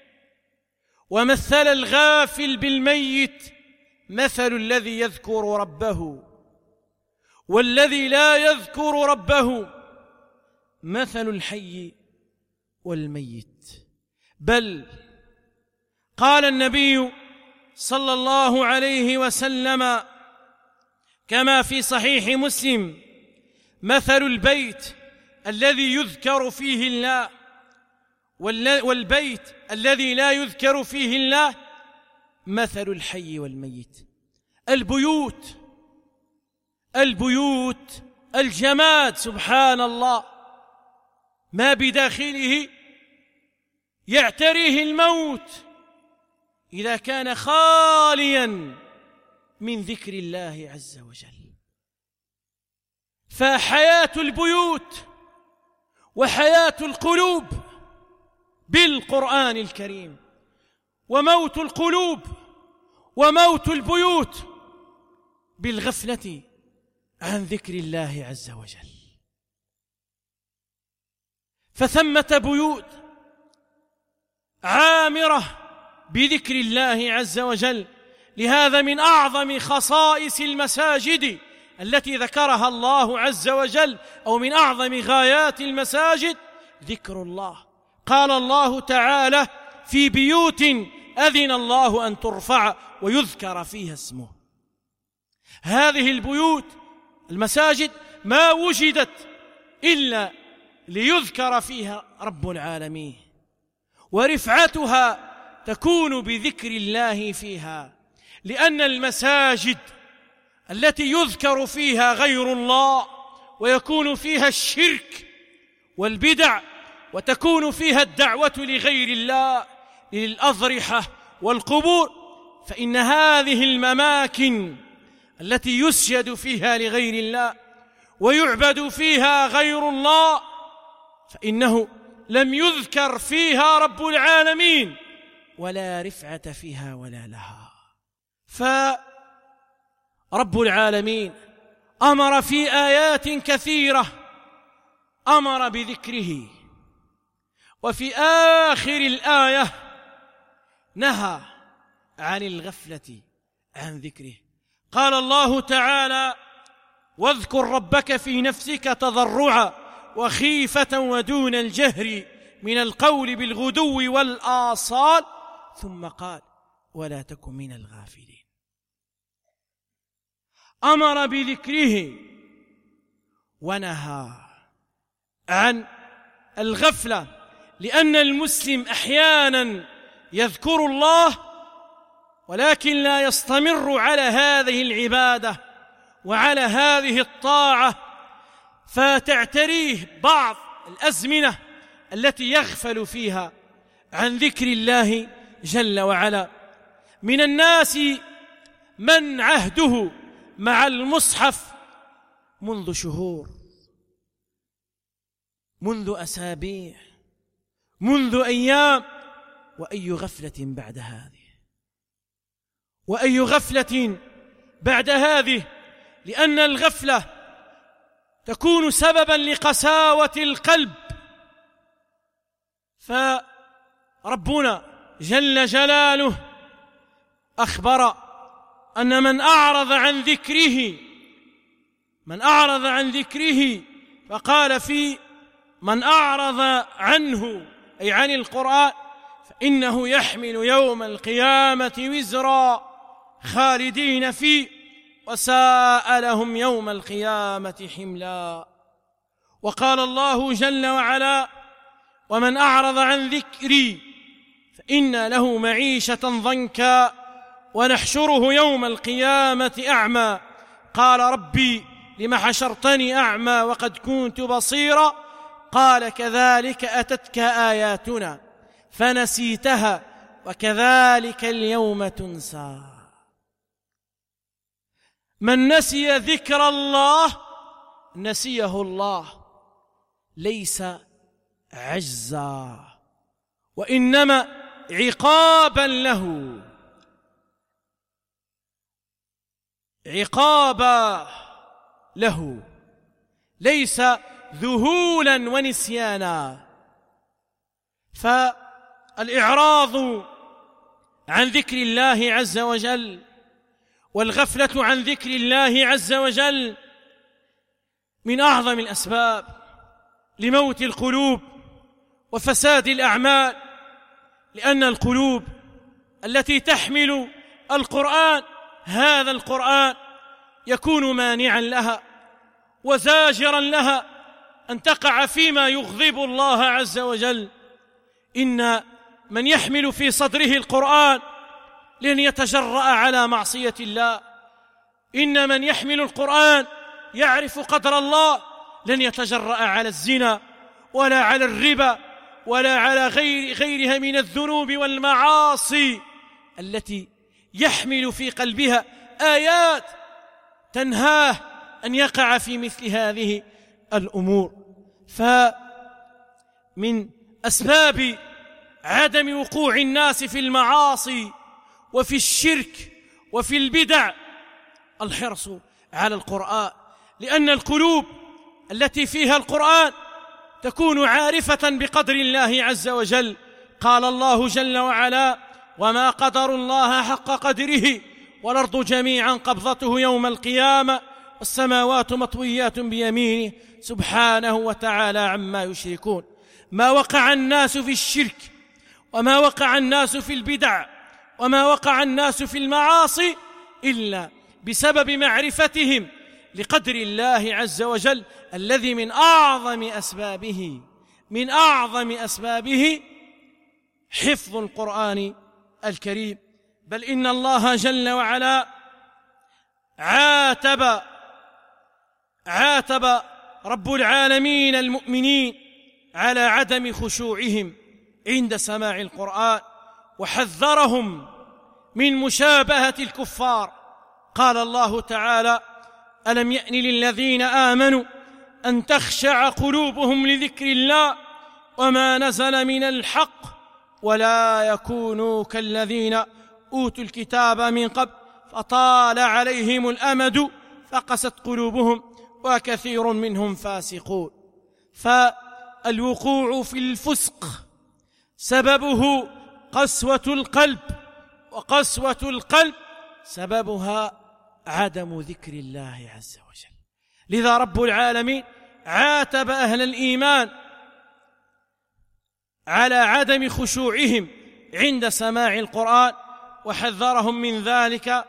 ومثل الغافل بالميت، مثل الذي يذكر ربه والذي لا يذكر ربه مثل الحي والميت. بل قال النبي صلى الله عليه وسلم كما في صحيح مسلم: مثل البيت الذي يذكر فيه الله والبيت الذي لا يذكر فيه الله مثل الحي والميت. البيوت الجماد سبحان الله ما بداخله يعتريه الموت إذا كان خاليا من ذكر الله عز وجل. فحياة البيوت وحياة القلوب بالقرآن الكريم، وموت القلوب وموت البيوت بالغفلة عن ذكر الله عز وجل. فثمة بيوت عامرة بذكر الله عز وجل. لهذا من أعظم خصائص المساجد التي ذكرها الله عز وجل، أو من أعظم غايات المساجد ذكر الله. قال الله تعالى: في بيوت أذن الله أن ترفع ويذكر فيها اسمه. هذه البيوت المساجد ما وجدت إلا ليذكر فيها رب العالمين، ورفعتها تكون بذكر الله فيها، لأن المساجد التي يذكر فيها غير الله ويكون فيها الشرك والبدع وتكون فيها الدعوة لغير الله للأضرحة والقبور، فإن هذه الأماكن التي يسجد فيها لغير الله ويعبد فيها غير الله فإنه لم يذكر فيها رب العالمين ولا رفعة فيها ولا لها. فرب العالمين أمر في آيات كثيرة أمر بذكره، وفي آخر الآية نهى عن الغفلة عن ذكره. قال الله تعالى: واذكر ربك في نفسك تضرعا وخيفة ودون الجهر من القول بالغدو والآصال، ثم قال: ولا تكن من الغافلين. أمر بذكره ونهى عن الغفلة، لأن المسلم أحيانا يذكر الله ولكن لا يستمر على هذه العبادة وعلى هذه الطاعة، فتعتريه بعض الأزمنة التي يغفل فيها عن ذكر الله جل وعلا. من الناس من عهده مع المصحف منذ شهور، منذ أسابيع، منذ أيام، وأي غفلة بعد هذه، وأي غفلة بعد هذه، لأن الغفلة تكون سببا لقساوة القلب. فربنا جل جلاله أخبر أن من أعرض عن ذكره فقال في من أعرض عنه أي عن القرآن فإنه يحمل يوم القيامة وزرا خالدين فيه وساء لهم يوم القيامة حملا. وقال الله جل وعلا: ومن أعرض عن ذكري فإن له معيشة ضنكا ونحشره يوم القيامة أعمى قال ربي لم حشرتني أعمى وقد كنت بصيرا قال كذلك أتتك آياتنا فنسيتها وكذلك اليوم تنسى. من نسي ذكر الله نسيه الله، ليس عجزا وإنما عقابا له، ليس ذهولا ونسيانا. فالإعراض عن ذكر الله عز وجل والغفلة عن ذكر الله عز وجل من أعظم الأسباب لموت القلوب وفساد الأعمال لأن القلوب التي تحمل القرآن، هذا القرآن، يكون مانعا لها وزاجرا لها أن تقع فيما يغضب الله عز وجل. إن من يحمل في صدره القرآن لن يتجرأ على معصية الله، إن من يحمل القرآن يعرف قدر الله لن يتجرأ على الزنا ولا على الربا ولا على غيرها من الذنوب والمعاصي التي يحمل في قلبها آيات تنهاه أن يقع في مثل هذه الأمور. فمن أسباب عدم وقوع الناس في المعاصي وفي الشرك وفي البدع الحرص على القرآن، لأن القلوب التي فيها القرآن تكون عارفة بقدر الله عز وجل. قال الله جل وعلا: وما قدروا الله حق قدره والأرض جميعا قبضته يوم القيامة والسماوات مطويات بيمينه سبحانه وتعالى عما يشركون. ما وقع الناس في الشرك وما وقع الناس في البدع وما وقع الناس في المعاصي إلا بسبب معرفتهم لقدر الله عز وجل، الذي من أعظم أسبابه حفظ القرآن الكريم. بل إن الله جل وعلا عاتب رب العالمين المؤمنين على عدم خشوعهم عند سماع القرآن، وحذرهم من مشابهة الكفار. قال الله تعالى: ألم يأن للذين آمنوا أن تخشع قلوبهم لذكر الله وما نزل من الحق ولا يكونوا كالذين أوتوا الكتاب من قبل فطال عليهم الأمد فقست قلوبهم وكثير منهم فاسقون. فالوقوع في الفسق سببه قسوة القلب، وقسوة القلب سببها عدم ذكر الله عز وجل. لذا رب العالمين عاتب أهل الإيمان على عدم خشوعهم عند سماع القرآن وحذرهم من ذلك،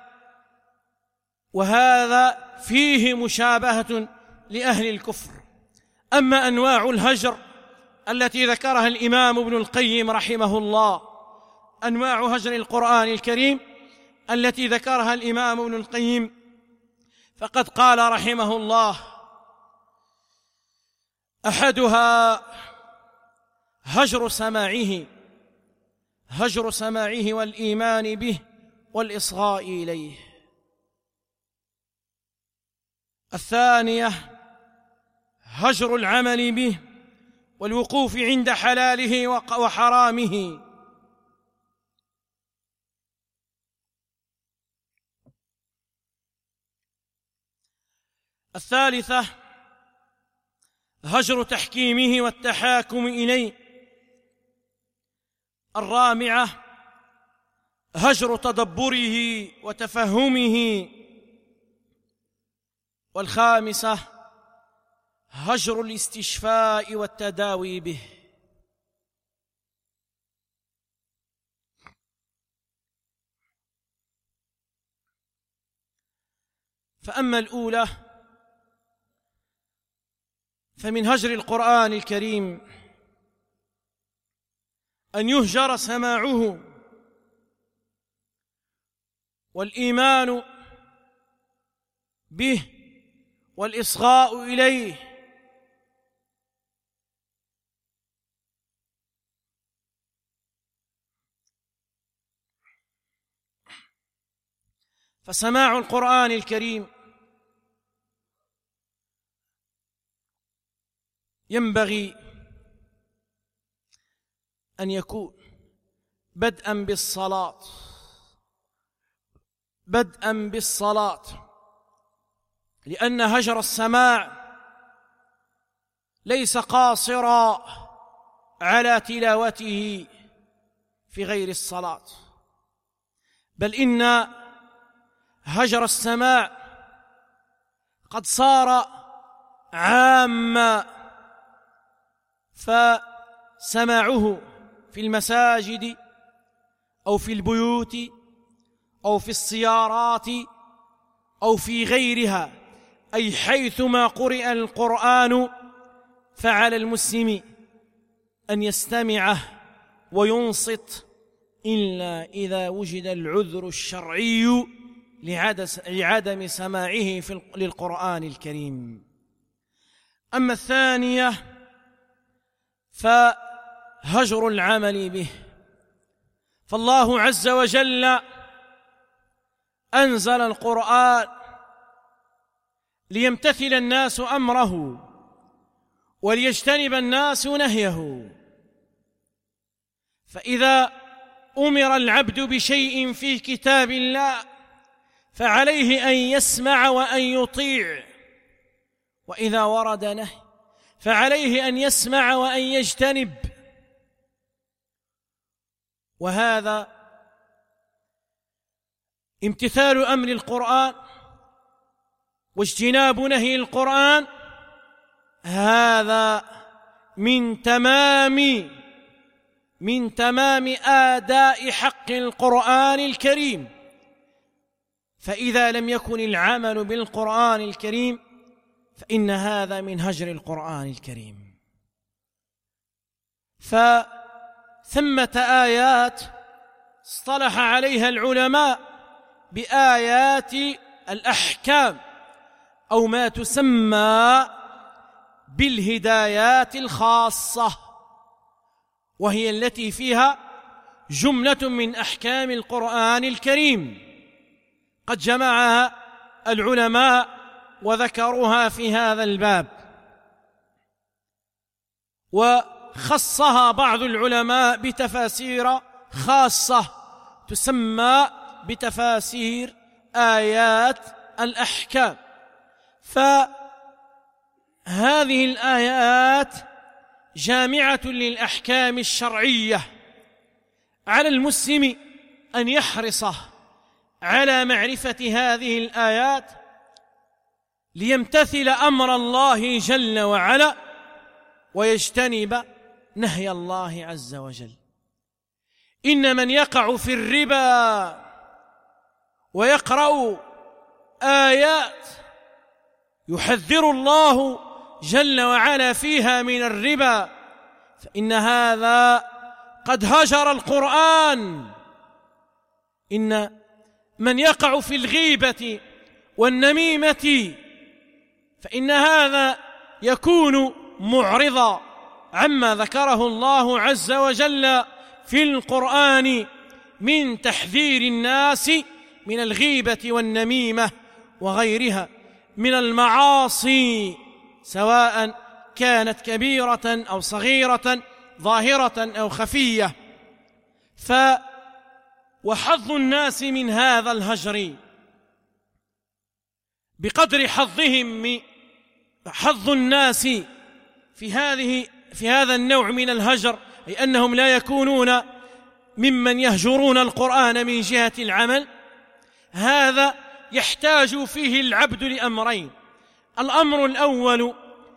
وهذا فيه مشابهة لأهل الكفر. أما أنواع الهجر التي ذكرها الإمام ابن القيم رحمه الله، أنواع هجر القرآن الكريم التي ذكرها الإمام ابن القيم، فقد قال رحمه الله: أحدها هجر سماعه والإيمان به والإصغاء إليه. الثانية هجر العمل به والوقوف عند حلاله وحرامه. الثالثة هجر تحكيمه والتحاكم إليه. الرابعة هجر تدبره وتفهمه. والخامسة هجر الاستشفاء والتداوي به. فأما الأولى فمن هجر القرآن الكريم أن يهجر سماعه والإيمان به والإصغاء إليه. فسماع القرآن الكريم ينبغي أن يكون بدءا بالصلاة، لأن هجر السماع ليس قاصرا على تلاوته في غير الصلاة، بل إن هجر السماع قد صار عاما، فسماعه في المساجد أو في البيوت أو في السيارات أو في غيرها، أي حيثما قرئ القرآن فعلى المسلم أن يستمعه وينصت، إلا إذا وجد العذر الشرعي لعدم سماعه للقرآن الكريم. أما الثانية فهجر العمل به، فالله عز وجل أنزل القرآن ليمتثل الناس أمره وليجتنب الناس نهيه، فإذا أمر العبد بشيء في كتاب الله فعليه أن يسمع وأن يطيع، وإذا ورد نهي فعليه أن يسمع وأن يجتنب. وهذا امتثال أمر القرآن واجتناب نهي القرآن، هذا من تمام آداء حق القرآن الكريم. فإذا لم يكن العمل بالقرآن الكريم فإن هذا من هجر القرآن الكريم. فثمة آيات اصطلح عليها العلماء بآيات الأحكام، أو ما تسمى بالهدايات الخاصة، وهي التي فيها جملة من أحكام القرآن الكريم قد جمعها العلماء وذكروها في هذا الباب، وخصها بعض العلماء بتفاسير خاصة تسمى بتفاسير آيات الأحكام. فهذه الآيات جامعة للأحكام الشرعية، على المسلم أن يحرص على معرفة هذه الآيات ليمتثل أمر الله جل وعلا ويجتنب نهي الله عز وجل. إن من يقع في الربا ويقرأ آيات يحذر الله جل وعلا فيها من الربا فإن هذا قد هجر القرآن. إن من يقع في الغيبة والنميمة فإن هذا يكون معرضا عما ذكره الله عز وجل في القرآن من تحذير الناس من الغيبة والنميمة وغيرها من المعاصي، سواء كانت كبيرة أو صغيرة، ظاهرة أو خفية. وحظ الناس من هذا الهجر بقدر حظ الناس في هذا النوع من الهجر، أي أنهم لا يكونون ممن يهجرون القرآن من جهة العمل. هذا يحتاج فيه العبد لأمرين: الأمر الأول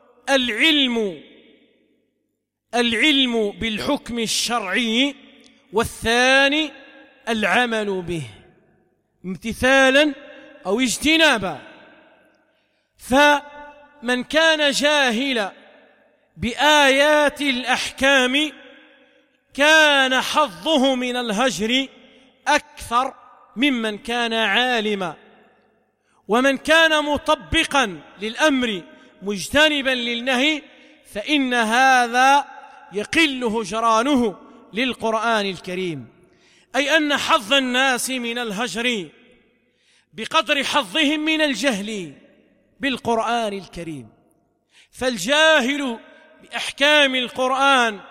العلم بالحكم الشرعي، والثاني العمل به امتثالا أو اجتنابا. فمن كان جاهلا بآيات الأحكام كان حظه من الهجر أكثر ممن كان عالما، ومن كان مطبقا للأمر مجتنبا للنهي فإن هذا يقل هجرانه للقرآن الكريم. أي أن حظ الناس من الهجر بقدر حظهم من الجهل بالقرآن الكريم. فالجاهل بأحكام القرآن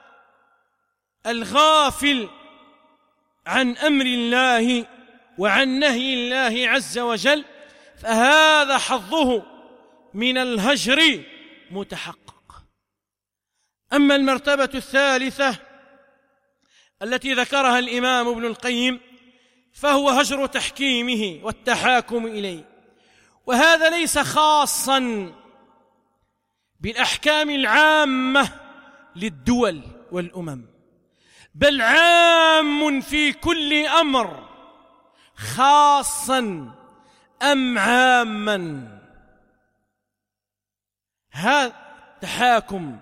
الغافل عن أمر الله وعن نهي الله عز وجل فهذا حظه من الهجر متحقق. أما المرتبة الثالثة التي ذكرها الإمام ابن القيم فهو هجر تحكيمه والتحاكم إليه، وهذا ليس خاصا بالأحكام العامة للدول والأمم، بل عام عام في كل أمر خاصا أم عاما؟ هذا تحاكم،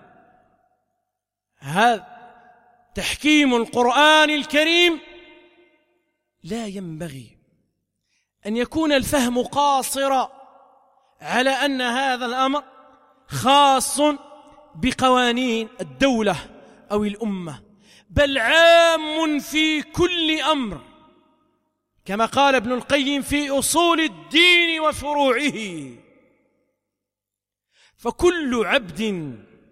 هذا تحكيم القرآن الكريم لا ينبغي أن يكون الفهم قاصرا على أن هذا الأمر خاص بقوانين الدولة أو الأمة، بل عام في كل أمر، كما قال ابن القيم في أصول الدين وفروعه. فكل عبد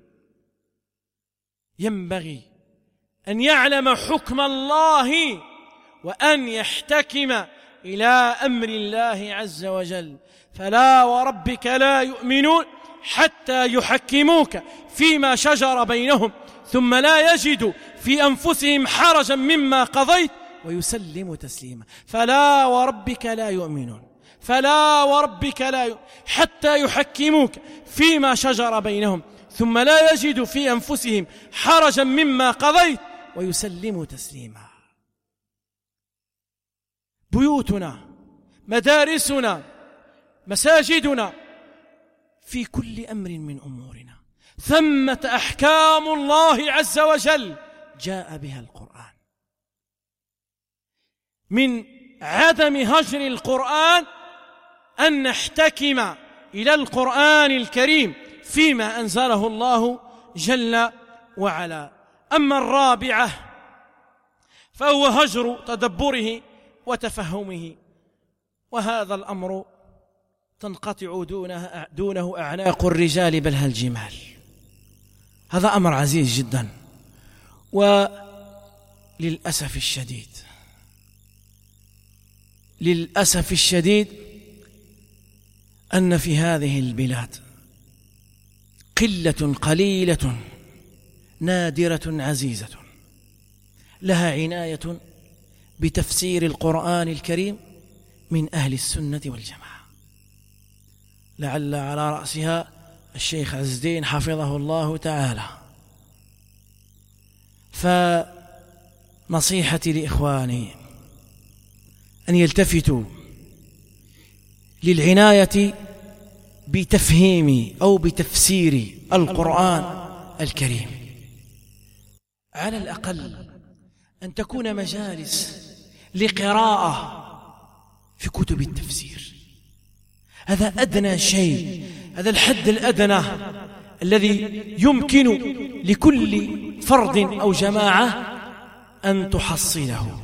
ينبغي أن يعلم حكم الله وأن يحتكم إلى أمر الله عز وجل. فلا وربك لا يؤمنون حتى يحكموك فيما شجر بينهم ثم لا يجدوا في أنفسهم حرجا مما قضيت ويسلموا تسليما. فلا وربك لا يؤمنون، فلا وربك لا يؤمنون حتى يحكموك فيما شجر بينهم ثم لا يجدوا في أنفسهم حرجا مما قضيت ويسلموا تسليما. بيوتنا، مدارسنا، مساجدنا، في كل أمر من أمورنا ثمة أحكام الله عز وجل جاء بها القرآن. من عدم هجر القرآن أن نحتكم إلى القرآن الكريم فيما أنزله الله جل وعلا. أما الرابعة فهو هجر تدبره وتفهمه، وهذا الأمر تنقطع دونه أعناق الرجال بل الجمال. هذا أمر عزيز جدا، وللأسف الشديد للأسف الشديد أن في هذه البلاد قلة قليلة نادرة عزيزة لها عناية بتفسير القرآن الكريم من أهل السنة والجماعة، لعل على رأسها الشيخ عز الدين حفظه الله تعالى. فنصيحتي لإخواني أن يلتفتوا للعناية بتفهيم أو بتفسير القرآن الكريم، على الأقل أن تكون مجالس لقراءة في كتب التفسير. هذا أدنى شيء، هذا الحد الأدنى الذي يمكن لكل فرد أو جماعة أن تحصله،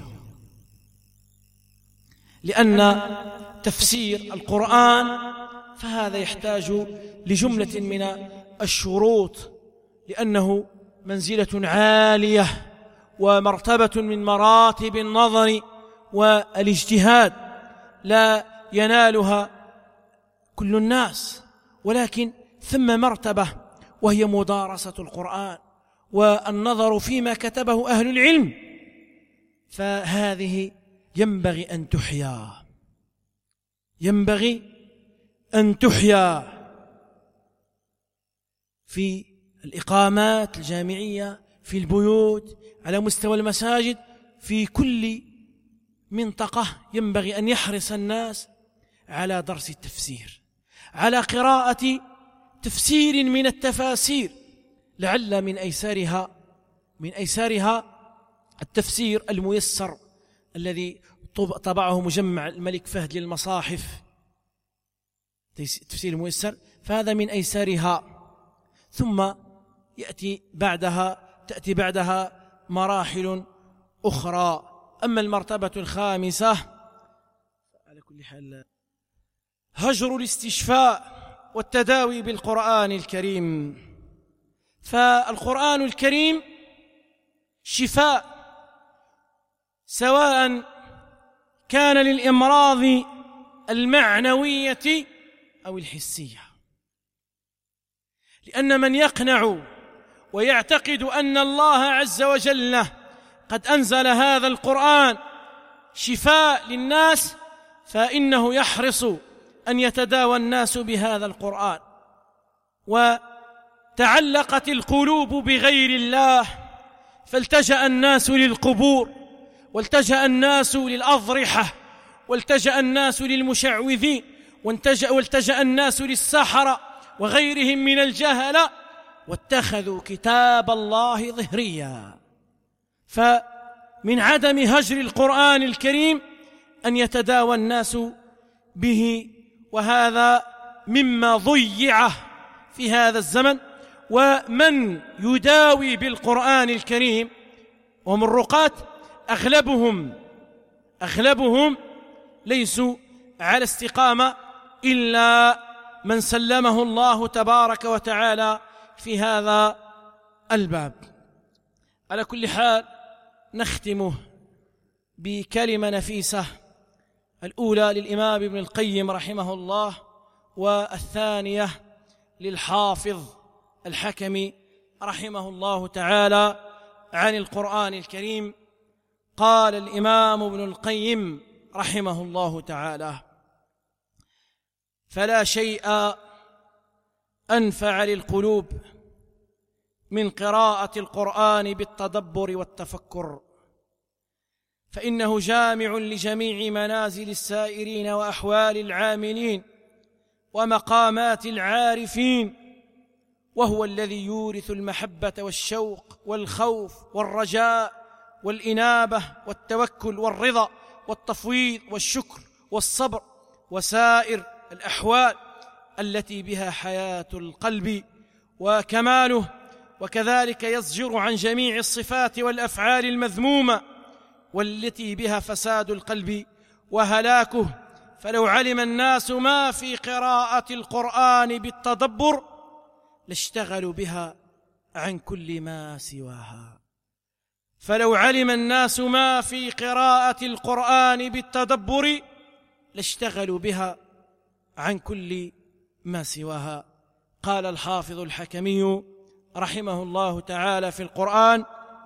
لأن تفسير القرآن فهذا يحتاج لجملة من الشروط، لأنه منزلة عالية ومرتبة من مراتب النظر والاجتهاد لا ينالها كل الناس، ولكن ثم مرتبة وهي مدارسة القرآن والنظر فيما كتبه أهل العلم، فهذه ينبغي أن تحيا، ينبغي أن تحيا في الإقامات الجامعية، في البيوت، على مستوى المساجد، في كل منطقة ينبغي أن يحرص الناس على درس التفسير، على قراءة تفسير من التفاسير، لعل من أيسارها التفسير الميسر الذي طبعه مجمع الملك فهد للمصاحف، تفسير الميسر، فهذا من أيسارها. ثم تأتي بعدها مراحل أخرى. أما المرتبة الخامسة على كل حال هجر الاستشفاء والتداوي بالقرآن الكريم. فالقرآن الكريم شفاء، سواء كان للأمراض المعنوية أو الحسية، لأن من يقنع ويعتقد أن الله عز وجل قد أنزل هذا القرآن شفاء للناس فإنه يحرص أن يتداوى الناس بهذا القرآن. وتعلقت القلوب بغير الله فالتجأ الناس للقبور والتجأ الناس للأضرحة، والتجأ الناس للمشعوذين، والتجأ الناس للسحرة وغيرهم من الجهلة، واتخذوا كتاب الله ظهريا. فمن عدم هجر القرآن الكريم أن يتداوى الناس به، وهذا مما ضيع في هذا الزمن. ومن يداوي بالقرآن الكريم وهم الرقاة أغلبهم ليسوا على استقامة إلا من سلمه الله تبارك وتعالى في هذا الباب. على كل حال نختمه بكلمة نفيسة، الأولى للإمام ابن القيم رحمه الله، والثانية للحافظ الحكمي رحمه الله تعالى عن القرآن الكريم. قال الإمام ابن القيم رحمه الله تعالى: فلا شيء أنفع للقلوب من قراءة القرآن بالتدبر والتفكر، فإنه جامع لجميع منازل السائرين وأحوال العاملين ومقامات العارفين، وهو الذي يورث المحبة والشوق والخوف والرجاء والإنابة والتوكل والرضا والتفويض والشكر والصبر وسائر الأحوال التي بها حياة القلب وكماله. وكذلك يزجر عن جميع الصفات والأفعال المذمومة والتي بها فساد القلب وهلاكه. فلو علم الناس ما في قراءة القرآن بالتدبر لاشتغلوا بها عن كل ما سواها. فلو علم الناس ما في قراءة القرآن بالتدبر لاشتغلوا بها عن كل ما سواها. قال الحافظ الحكمي رحمه الله تعالى في القرآن: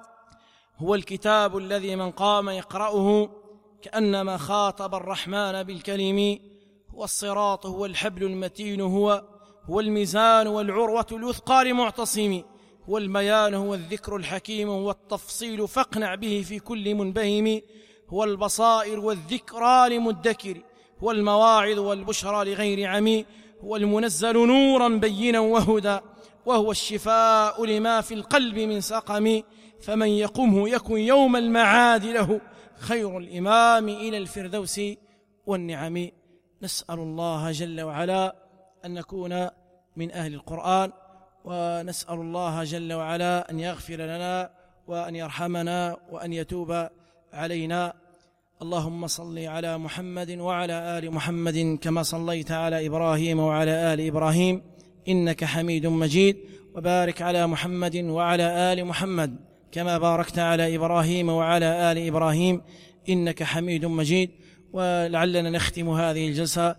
هو الكتاب الذي من قام يقرأه كأنما خاطب الرحمن بالكلم، هو الصراط، هو الحبل المتين، هو الميزان والعروة الوثقى لمعتصم، هو البيان، هو الذكر الحكيم، هو التفصيل فاقنع به في كل منبهم، هو البصائر والذكرى لمدكر، هو المواعظ والبشرى لغير عمي، هو المنزل نورا بينا وهدى، وهو الشفاء لما في القلب من سقم، فمن يقمه يكن يوم المعاد له خير الإمام إلى الفردوس والنعم. نسأل الله جل وعلا أن نكون من أهل القرآن، ونسأل الله جل وعلا أن يغفر لنا وأن يرحمنا وأن يتوب علينا. اللهم صل على محمد وعلى آل محمد كما صليت على إبراهيم وعلى آل إبراهيم إنك حميد مجيد، وبارك على محمد وعلى آل محمد كما باركت على إبراهيم وعلى آل إبراهيم إنك حميد مجيد. ولعلنا نختم هذه الجلسة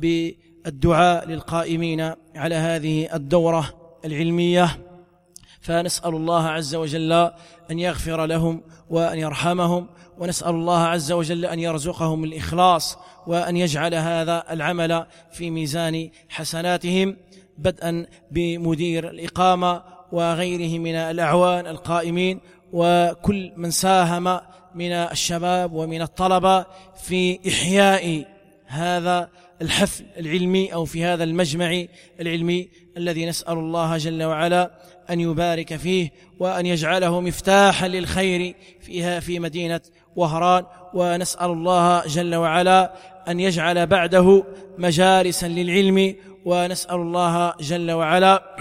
بالدعاء للقائمين على هذه الدورة العلمية، فنسأل الله عز وجل أن يغفر لهم وأن يرحمهم، ونسأل الله عز وجل أن يرزقهم الإخلاص وأن يجعل هذا العمل في ميزان حسناتهم، بدءا بمدير الإقامة وغيره من الأعوان القائمين وكل من ساهم من الشباب ومن الطلبة في إحياء هذا الحفل العلمي أو في هذا المجمع العلمي الذي نسأل الله جل وعلا أن يبارك فيه وأن يجعله مفتاحا للخير فيها في مدينة وهران. ونسأل الله جل وعلا أن يجعل بعده مجالسا للعلم، ونسأل الله جل وعلا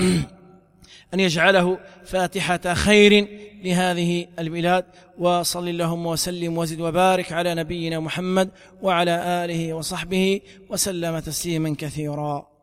أن يجعله فاتحة خير لهذه البلاد. وصل اللهم وسلم وزد وبارك على نبينا محمد وعلى آله وصحبه وسلم تسليما كثيرا.